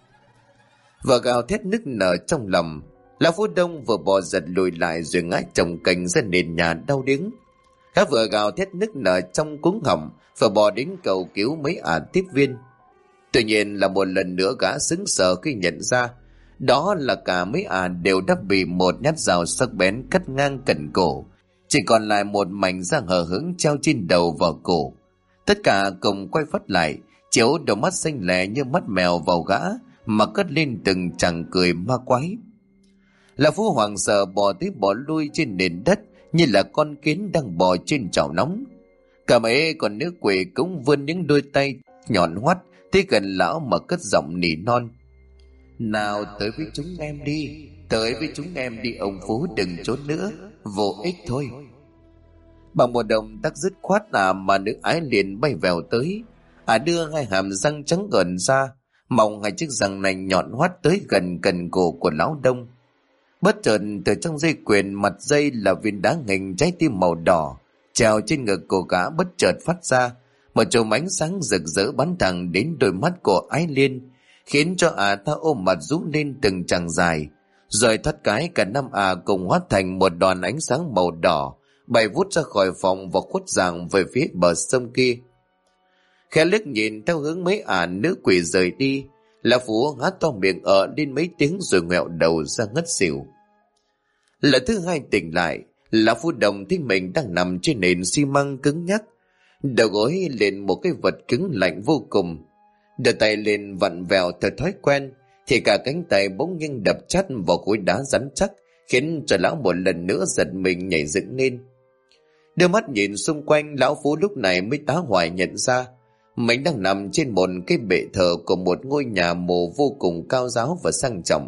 Speaker 1: Và gào thét nức nở trong lòng, lão Phú Đông vừa bò giật lùi lại rồi ngã chồng cành ra nền nhà đau điếng. Gã vừa gào thét nức nở trong cuống họng và bò đến cầu cứu mấy tiếp viên. Tuy nhiên là một lần nữa gã sững sờ khi nhận ra đó là cả mấy đều đã bị một nhát dao sắc bén cắt ngang cẩn cổ, chỉ còn lại một mảnh da hở hững treo trên đầu và cổ. Tất cả cùng quay phát lại, chiếu đôi mắt xanh lè như mắt mèo vào gã mà cất lên từng tràng cười ma quái. Lão Phú hoảng sợ bò tới bò lui trên nền đất như là con kiến đang bò trên chảo nóng. Cả mấy con nữ quỷ cũng vươn những đôi tay nhọn hoắt tới gần lão mà cất giọng nỉ non: Nào tới với chúng em đi, tới với chúng em đi ông Phú, đừng trốn nữa, vô ích thôi. Bằng một động tác dứt khoát mà nữ ái liền bay vèo tới. Đưa hai hàm răng trắng gờn ra, mong hai chiếc răng nành nhọn hoắt tới gần cần cổ của lão Đông. Bất chợt từ trong dây chuyền mặt dây là viên đá nghình trái tim màu đỏ treo trên ngực của gã bất chợt phát ra một chùm ánh sáng rực rỡ bắn thẳng đến đôi mắt của Ái Liên, khiến cho ta ôm mặt rũ lên từng chàng dài, rồi thoát cái cả năm cùng hóa thành một đoàn ánh sáng màu đỏ bay vút ra khỏi phòng và khuất dạng về phía bờ sông kia. Khẽ liếc nhìn theo hướng mấy nữ quỷ rời đi, Lão Phú há to miệng lên mấy tiếng rồi ngoẹo đầu ra ngất xỉu. Lần thứ hai tỉnh lại, Lão Phú Đồng thấy mình đang nằm trên nền xi măng cứng nhắc, đầu gối lên một cái vật cứng lạnh vô cùng. Đưa tay lên vặn vẹo theo thói quen, thì cả cánh tay bỗng nhiên đập chát vào khối đá rắn chắc, khiến cho lão một lần nữa giật mình nhảy dựng lên. Đưa mắt nhìn xung quanh, Lão Phú lúc này mới tá hỏa nhận ra mình đang nằm trên một cái bệ thờ của một ngôi nhà mồ vô cùng cao ráo và sang trọng,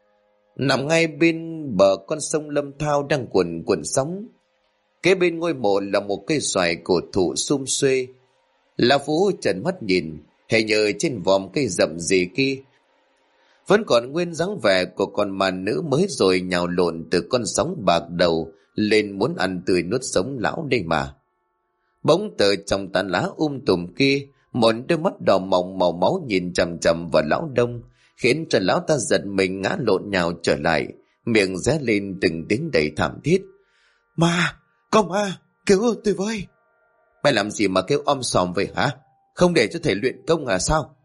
Speaker 1: nằm ngay bên bờ con sông Lâm Thao đang cuồn cuộn sóng. Kế bên ngôi mộ là một cây xoài cổ thụ sum xuê. Lão Phú trợn mắt nhìn, hình như trên vòm cây rậm rì kia vẫn còn nguyên dáng vẻ của con ma nữ mới rồi nhào lộn từ con sóng bạc đầu lên muốn ăn tươi nuốt sống lão đây mà. Bỗng từ trong tán lá tùm kia, một đôi mắt đỏ mọng màu máu nhìn chằm chằm vào lão Đông, khiến cho lão ta giật mình ngã lộn nhào trở lại, miệng ré lên từng tiếng đầy thảm thiết. Ma, có ma, cứu tôi với. Mày làm gì mà kêu om sòm vậy hả? Không để cho thầy luyện công à sao?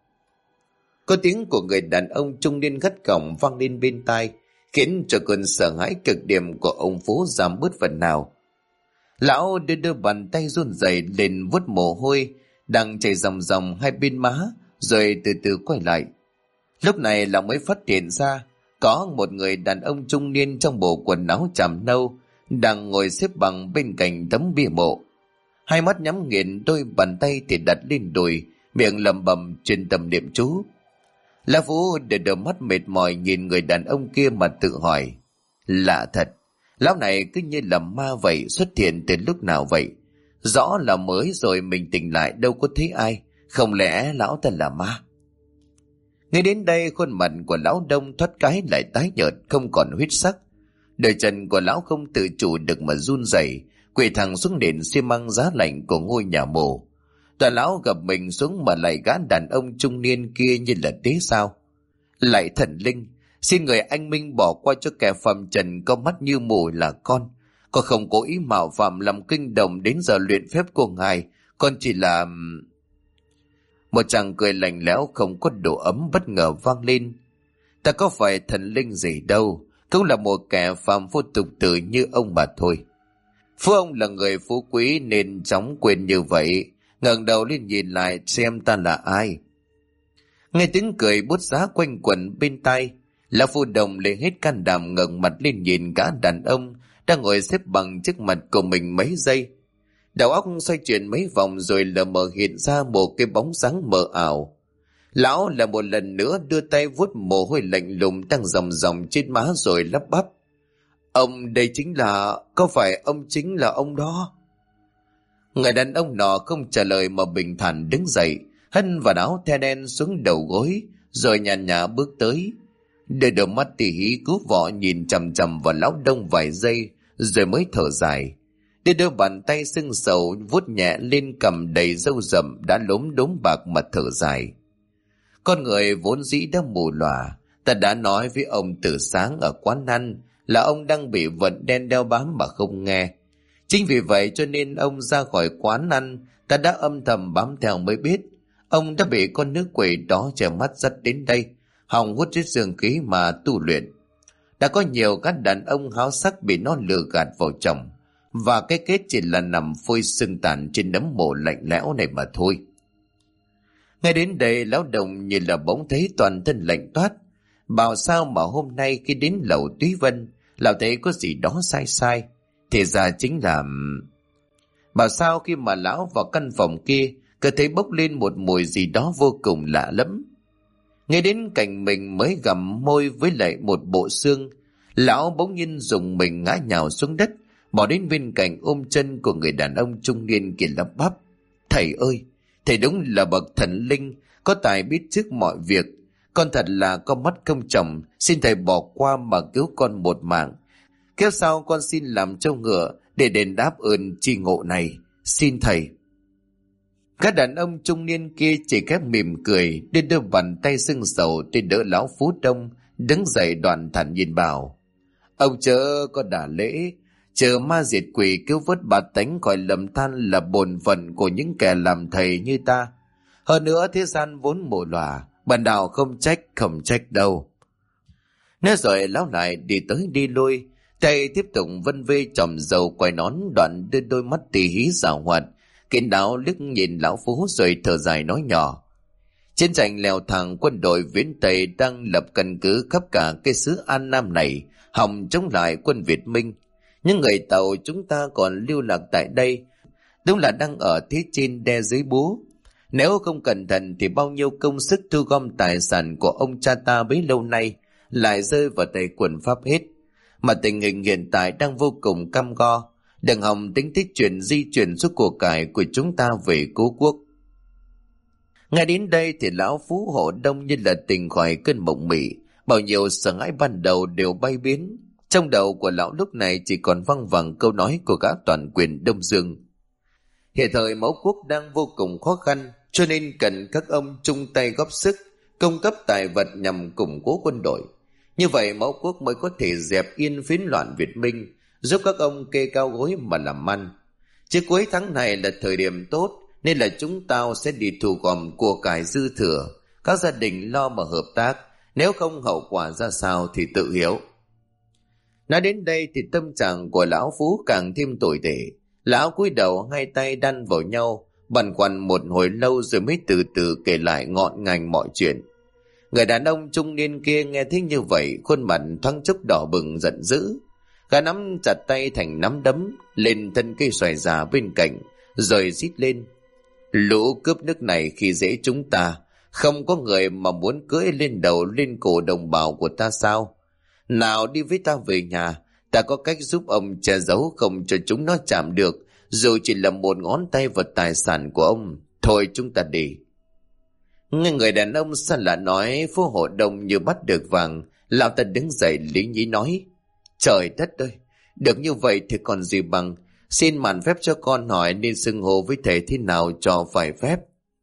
Speaker 1: Có tiếng của người đàn ông trung niên gắt gỏng vang lên bên tai, khiến cho cơn sợ hãi cực điểm của ông Phú giảm bớt phần nào. Lão đưa bàn tay run rẩy lên vuốt mồ hôi đang chảy ròng ròng hai bên má, rồi từ từ quay lại. Lúc này lão mới phát hiện ra có một người đàn ông trung niên trong bộ quần áo chàm nâu đang ngồi xếp bằng bên cạnh tấm bia mộ. Hai mắt nhắm nghiền, đôi bàn tay thì đặt lên đùi, miệng lẩm bẩm chuyên tâm niệm chú. Lão Phú đôi mắt mệt mỏi nhìn người đàn ông kia mà tự hỏi, lạ thật, lão này cứ như là ma vậy, xuất hiện từ lúc nào vậy? Rõ là mới rồi mình tỉnh lại đâu có thấy ai, không lẽ lão ta là ma? Ngay đến đây khuôn mặt của lão Đông thoát cái lại tái nhợt, không còn huyết sắc. Đôi chân của lão không tự chủ được mà run rẩy, quỳ thẳng xuống nền xi măng giá lạnh của ngôi nhà mồ. Toàn lão gặp mình xuống mà lại gã đàn ông trung niên kia như là tế sao. Lại thần linh, xin người anh minh bỏ qua cho kẻ phàm trần có mắt như mù là con không cố ý mạo phạm làm kinh động đến giờ luyện phép của ngài, con chỉ là... Một chàng cười lạnh lẽo không có độ ấm bất ngờ vang lên. Ta có phải thần linh gì đâu, cũng là một kẻ phàm phu tục tử như ông mà thôi. Phú ông là người phú quý nên chóng quên như vậy, ngẩng đầu lên nhìn lại xem ta là ai. Nghe tiếng cười bút giá quanh quẩn bên tai, Lão Phu Đồng lấy hết can đảm ngẩng mặt lên nhìn cả đàn ông đang ngồi xếp bằng trước mặt của mình mấy giây. Đầu óc xoay chuyển mấy vòng rồi lờ mờ hiện ra một cái bóng dáng mờ ảo. Lão là một lần nữa đưa tay vuốt mồ hôi lạnh lùng đang ròng ròng trên má rồi lắp bắp. Ông đây chính là... Có phải ông chính là ông đó? Người đàn ông nọ không trả lời mà bình thản đứng dậy, hất vào áo the đen xuống đầu gối, rồi nhàn nhã bước tới. Đôi mắt tỉ hí cứu vọ nhìn chằm chằm vào lão Đông vài giây, rồi mới thở dài. Đôi bàn tay sưng sầu vuốt nhẹ lên cằm đầy râu rậm đã lốm đốm bạc mà thở dài. Con người vốn dĩ đã mù lòa, ta đã nói với ông từ sáng ở quán ăn là ông đang bị vật đen đeo bám mà không nghe. Chính vì vậy cho nên ông ra khỏi quán ăn, ta đã âm thầm bám theo mới biết. Ông đã bị con nữ quỷ đó che mắt dắt đến đây, hòng hút hết dương khí mà tu luyện. Đã có nhiều các đàn ông háo sắc bị nó lừa gạt vào chồng, và cái kết chỉ là nằm phơi sưng tàn trên nấm mộ lạnh lẽo này mà thôi. Ngay đến đây lão Đồng như là bỗng thấy toàn thân lạnh toát. Bảo sao mà hôm nay khi đến lầu Túy Vân, lão thấy có gì đó sai sai. Thì ra chính là... Bảo sao khi mà lão vào căn phòng kia, cứ thấy bốc lên một mùi gì đó vô cùng lạ lẫm. Ngay đến cạnh mình mới gặm môi với lại một bộ xương, lão bỗng nhiên dùng mình ngã nhào xuống đất, bỏ đến bên cạnh ôm chân của người đàn ông trung niên kia lắp bắp: "Thầy ơi, thầy đúng là bậc thần linh, có tài biết trước mọi việc. Con thật là con mắt không chồng, xin thầy bỏ qua mà cứu con một mạng. Kiếp sau con xin làm trâu ngựa để đền đáp ơn tri ngộ này. Xin thầy." Các đàn ông trung niên kia chỉ khép mỉm cười, đưa bàn tay sưng sầu để đỡ lão Phú Đông đứng dậy, đoạn thản nhiên bảo: "Ông chớ có đả lễ, chờ ma diệt quỷ cứu vớt bà tánh khỏi lầm than là bổn phận của những kẻ làm thầy như ta. Hơn nữa thế gian vốn mù lòa, bản đạo không trách đâu." Nói rồi lão lại đi tới đi lui, tay tiếp tục vân vê chòm dầu quay nón, đoạn đưa đôi mắt tỉ hí giảo hoạt kín đáo liếc nhìn lão Phú rồi thở dài nói nhỏ: "Chiến tranh leo thang, quân đội Viễn Tây đang lập căn cứ khắp cả cái xứ An Nam này, hòng chống lại quân Việt Minh. Những người Tàu chúng ta còn lưu lạc tại đây, đúng là đang ở thế trên đe dưới búa. Nếu không cẩn thận thì bao nhiêu công sức thu gom tài sản của ông cha ta bấy lâu nay lại rơi vào tay quân Pháp hết. Mà tình hình hiện tại đang vô cùng cam go, đừng hòng tính thích di chuyển số của cải của chúng ta về cố quốc." Ngay đến đây thì lão Phú Hộ Đông như là tỉnh khỏi cơn mộng mị, bao nhiêu sợ hãi ban đầu đều bay biến. Trong đầu của lão lúc này chỉ còn văng vẳng câu nói của gã toàn quyền Đông Dương: "Hiện thời mẫu quốc đang vô cùng khó khăn, cho nên cần các ông chung tay góp sức, cung cấp tài vật nhằm củng cố quân đội. Như vậy mẫu quốc mới có thể dẹp yên phiến loạn Việt Minh, giúp các ông kê cao gối mà làm ăn. Chứ cuối tháng này là thời điểm tốt, nên là chúng tao sẽ đi thu gom của cải dư thừa, các gia đình lo mà hợp tác, nếu không hậu quả ra sao thì tự hiểu." Nói đến đây thì tâm trạng của lão Phú càng thêm tồi tệ. Lão cúi đầu, hai tay đan vào nhau, băn khoăn một hồi lâu rồi mới từ từ kể lại ngọn ngành mọi chuyện. Người đàn ông trung niên kia nghe thấy như vậy, khuôn mặt thoáng chốc đỏ bừng giận dữ. Gã nắm chặt tay thành nắm đấm lên thân cây xoài già bên cạnh, rồi rít lên: "Lũ cướp nước này khi dễ chúng ta, không có người mà muốn cưỡi lên đầu lên cổ đồng bào của ta sao? Nào đi với ta về nhà, ta có cách giúp ông che giấu không cho chúng nó chạm được, dù chỉ là một ngón tay vào tài sản của ông. Thôi chúng ta đi." Nghe người đàn ông xa lạ nói, Phú Hộ Đông như bắt được vàng, lão ta đứng dậy lý nhí nói: "Trời đất ơi, được như vậy thì còn gì bằng. Xin mạn phép cho con hỏi nên xưng hô với thầy thế nào cho phải phép?"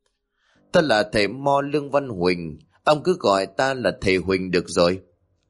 Speaker 1: "Ta là thầy Mo Lương Văn Huỳnh, ông cứ gọi ta là thầy Huỳnh được rồi."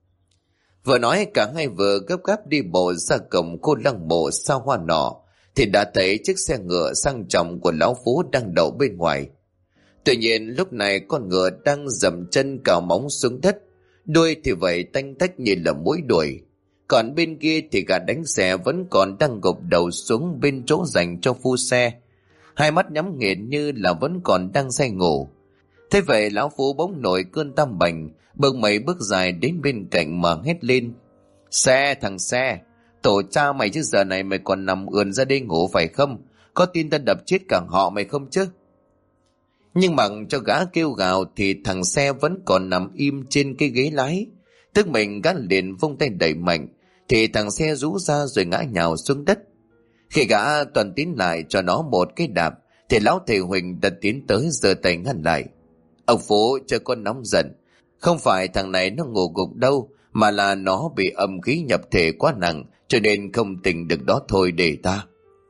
Speaker 1: Vừa nói cả hai vừa gấp gáp đi bộ ra cổng cô lăng mộ xa hoa nọ, thì đã thấy chiếc xe ngựa sang trọng của lão Phú đang đậu bên ngoài. Tuy nhiên lúc này con ngựa đang dậm chân cào móng xuống đất, đuôi thì vậy tanh tách như là mũi đuổi. Còn bên kia thì gã đánh xe vẫn còn đang gục đầu xuống bên chỗ dành cho phu xe, hai mắt nhắm nghiền như là vẫn còn đang say ngủ. Thế vậy lão Phú bỗng nổi cơn tam bành, bưng mấy bước dài đến bên cạnh mà hét lên: "Xe, thằng xe, tổ cha mày chứ giờ này mày còn nằm ườn ra đây ngủ phải không? Có tin ta đập chết cả họ mày không chứ?" Nhưng mặc cho gã kêu gào thì thằng xe vẫn còn nằm im trên cái ghế lái. Tức mình gã liền vung tay đẩy mạnh, thì thằng xe rú ra rồi ngã nhào xuống đất. Khi gã toàn tiến lại cho nó một cái đạp, thì lão thầy Huỳnh đã tiến tới giơ tay ngăn lại: "Ông Phú cho con nóng giận, không phải thằng này nó ngủ gục đâu, mà là nó bị âm khí nhập thể quá nặng, cho nên không tỉnh được đó thôi để ta."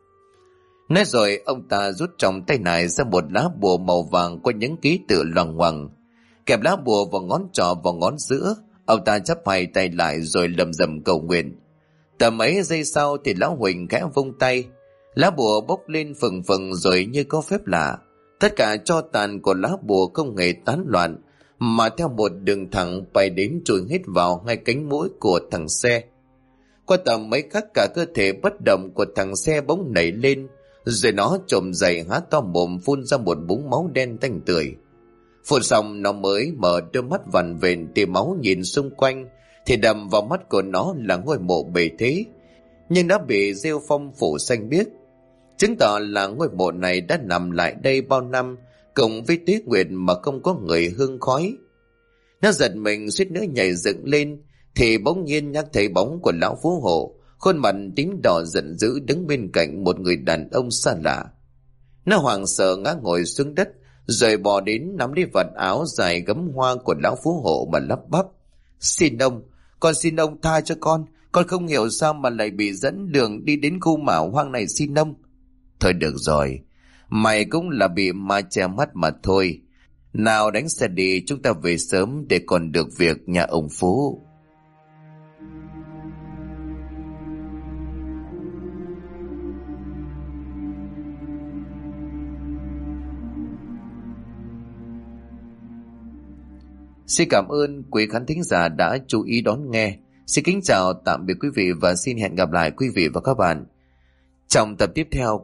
Speaker 1: Nói rồi ông ta rút trong tay này ra một lá bùa màu vàng có những ký tự loằng ngoằng, kẹp lá bùa vào ngón trỏ vào ngón giữa. Ông ta chắp hai tay lại rồi lầm rầm cầu nguyện. Tầm mấy giây sau thì lão Huỳnh khẽ vung tay, lá bùa bốc lên phừng phừng rồi như có phép lạ, tất cả tro tàn của lá bùa không hề tán loạn, mà theo một đường thẳng bay đến trùi hết vào ngay cánh mũi của thằng xe. Qua tầm mấy khắc cả cơ thể bất động của thằng xe bỗng nảy lên, rồi nó trồm dậy há to mồm phun ra một búng máu đen tanh tưởi. Phun xong nó mới mở đôi mắt vằn vện tia máu nhìn xung quanh, thì đầm vào mắt của nó là ngôi mộ bề thế, nhưng đã bị rêu phong phủ xanh biếc, chứng tỏ là ngôi mộ này đã nằm lại đây bao năm cùng với tuyết nguyệt mà không có người hương khói. Nó giật mình suýt nữa nhảy dựng lên, thì bỗng nhiên nhắc thấy bóng của lão Phú Hộ khuôn mặt tím đỏ giận dữ đứng bên cạnh một người đàn ông xa lạ. Nó hoảng sợ ngã ngồi xuống đất, rồi bò đến nắm lấy vạt áo dài gấm hoa của lão phú hộ mà lắp bắp: Xin ông, con xin ông tha cho con không hiểu sao mà lại bị dẫn đường đi đến khu mả hoang này, xin ông. Thôi được rồi, mày cũng là bị ma che mắt mà thôi. Nào đánh xe đi, chúng ta về sớm để còn được việc nhà ông Phú. Xin cảm ơn quý khán thính giả đã chú ý đón nghe. Xin kính chào tạm biệt quý vị và xin hẹn gặp lại quý vị và các bạn trong tập tiếp theo.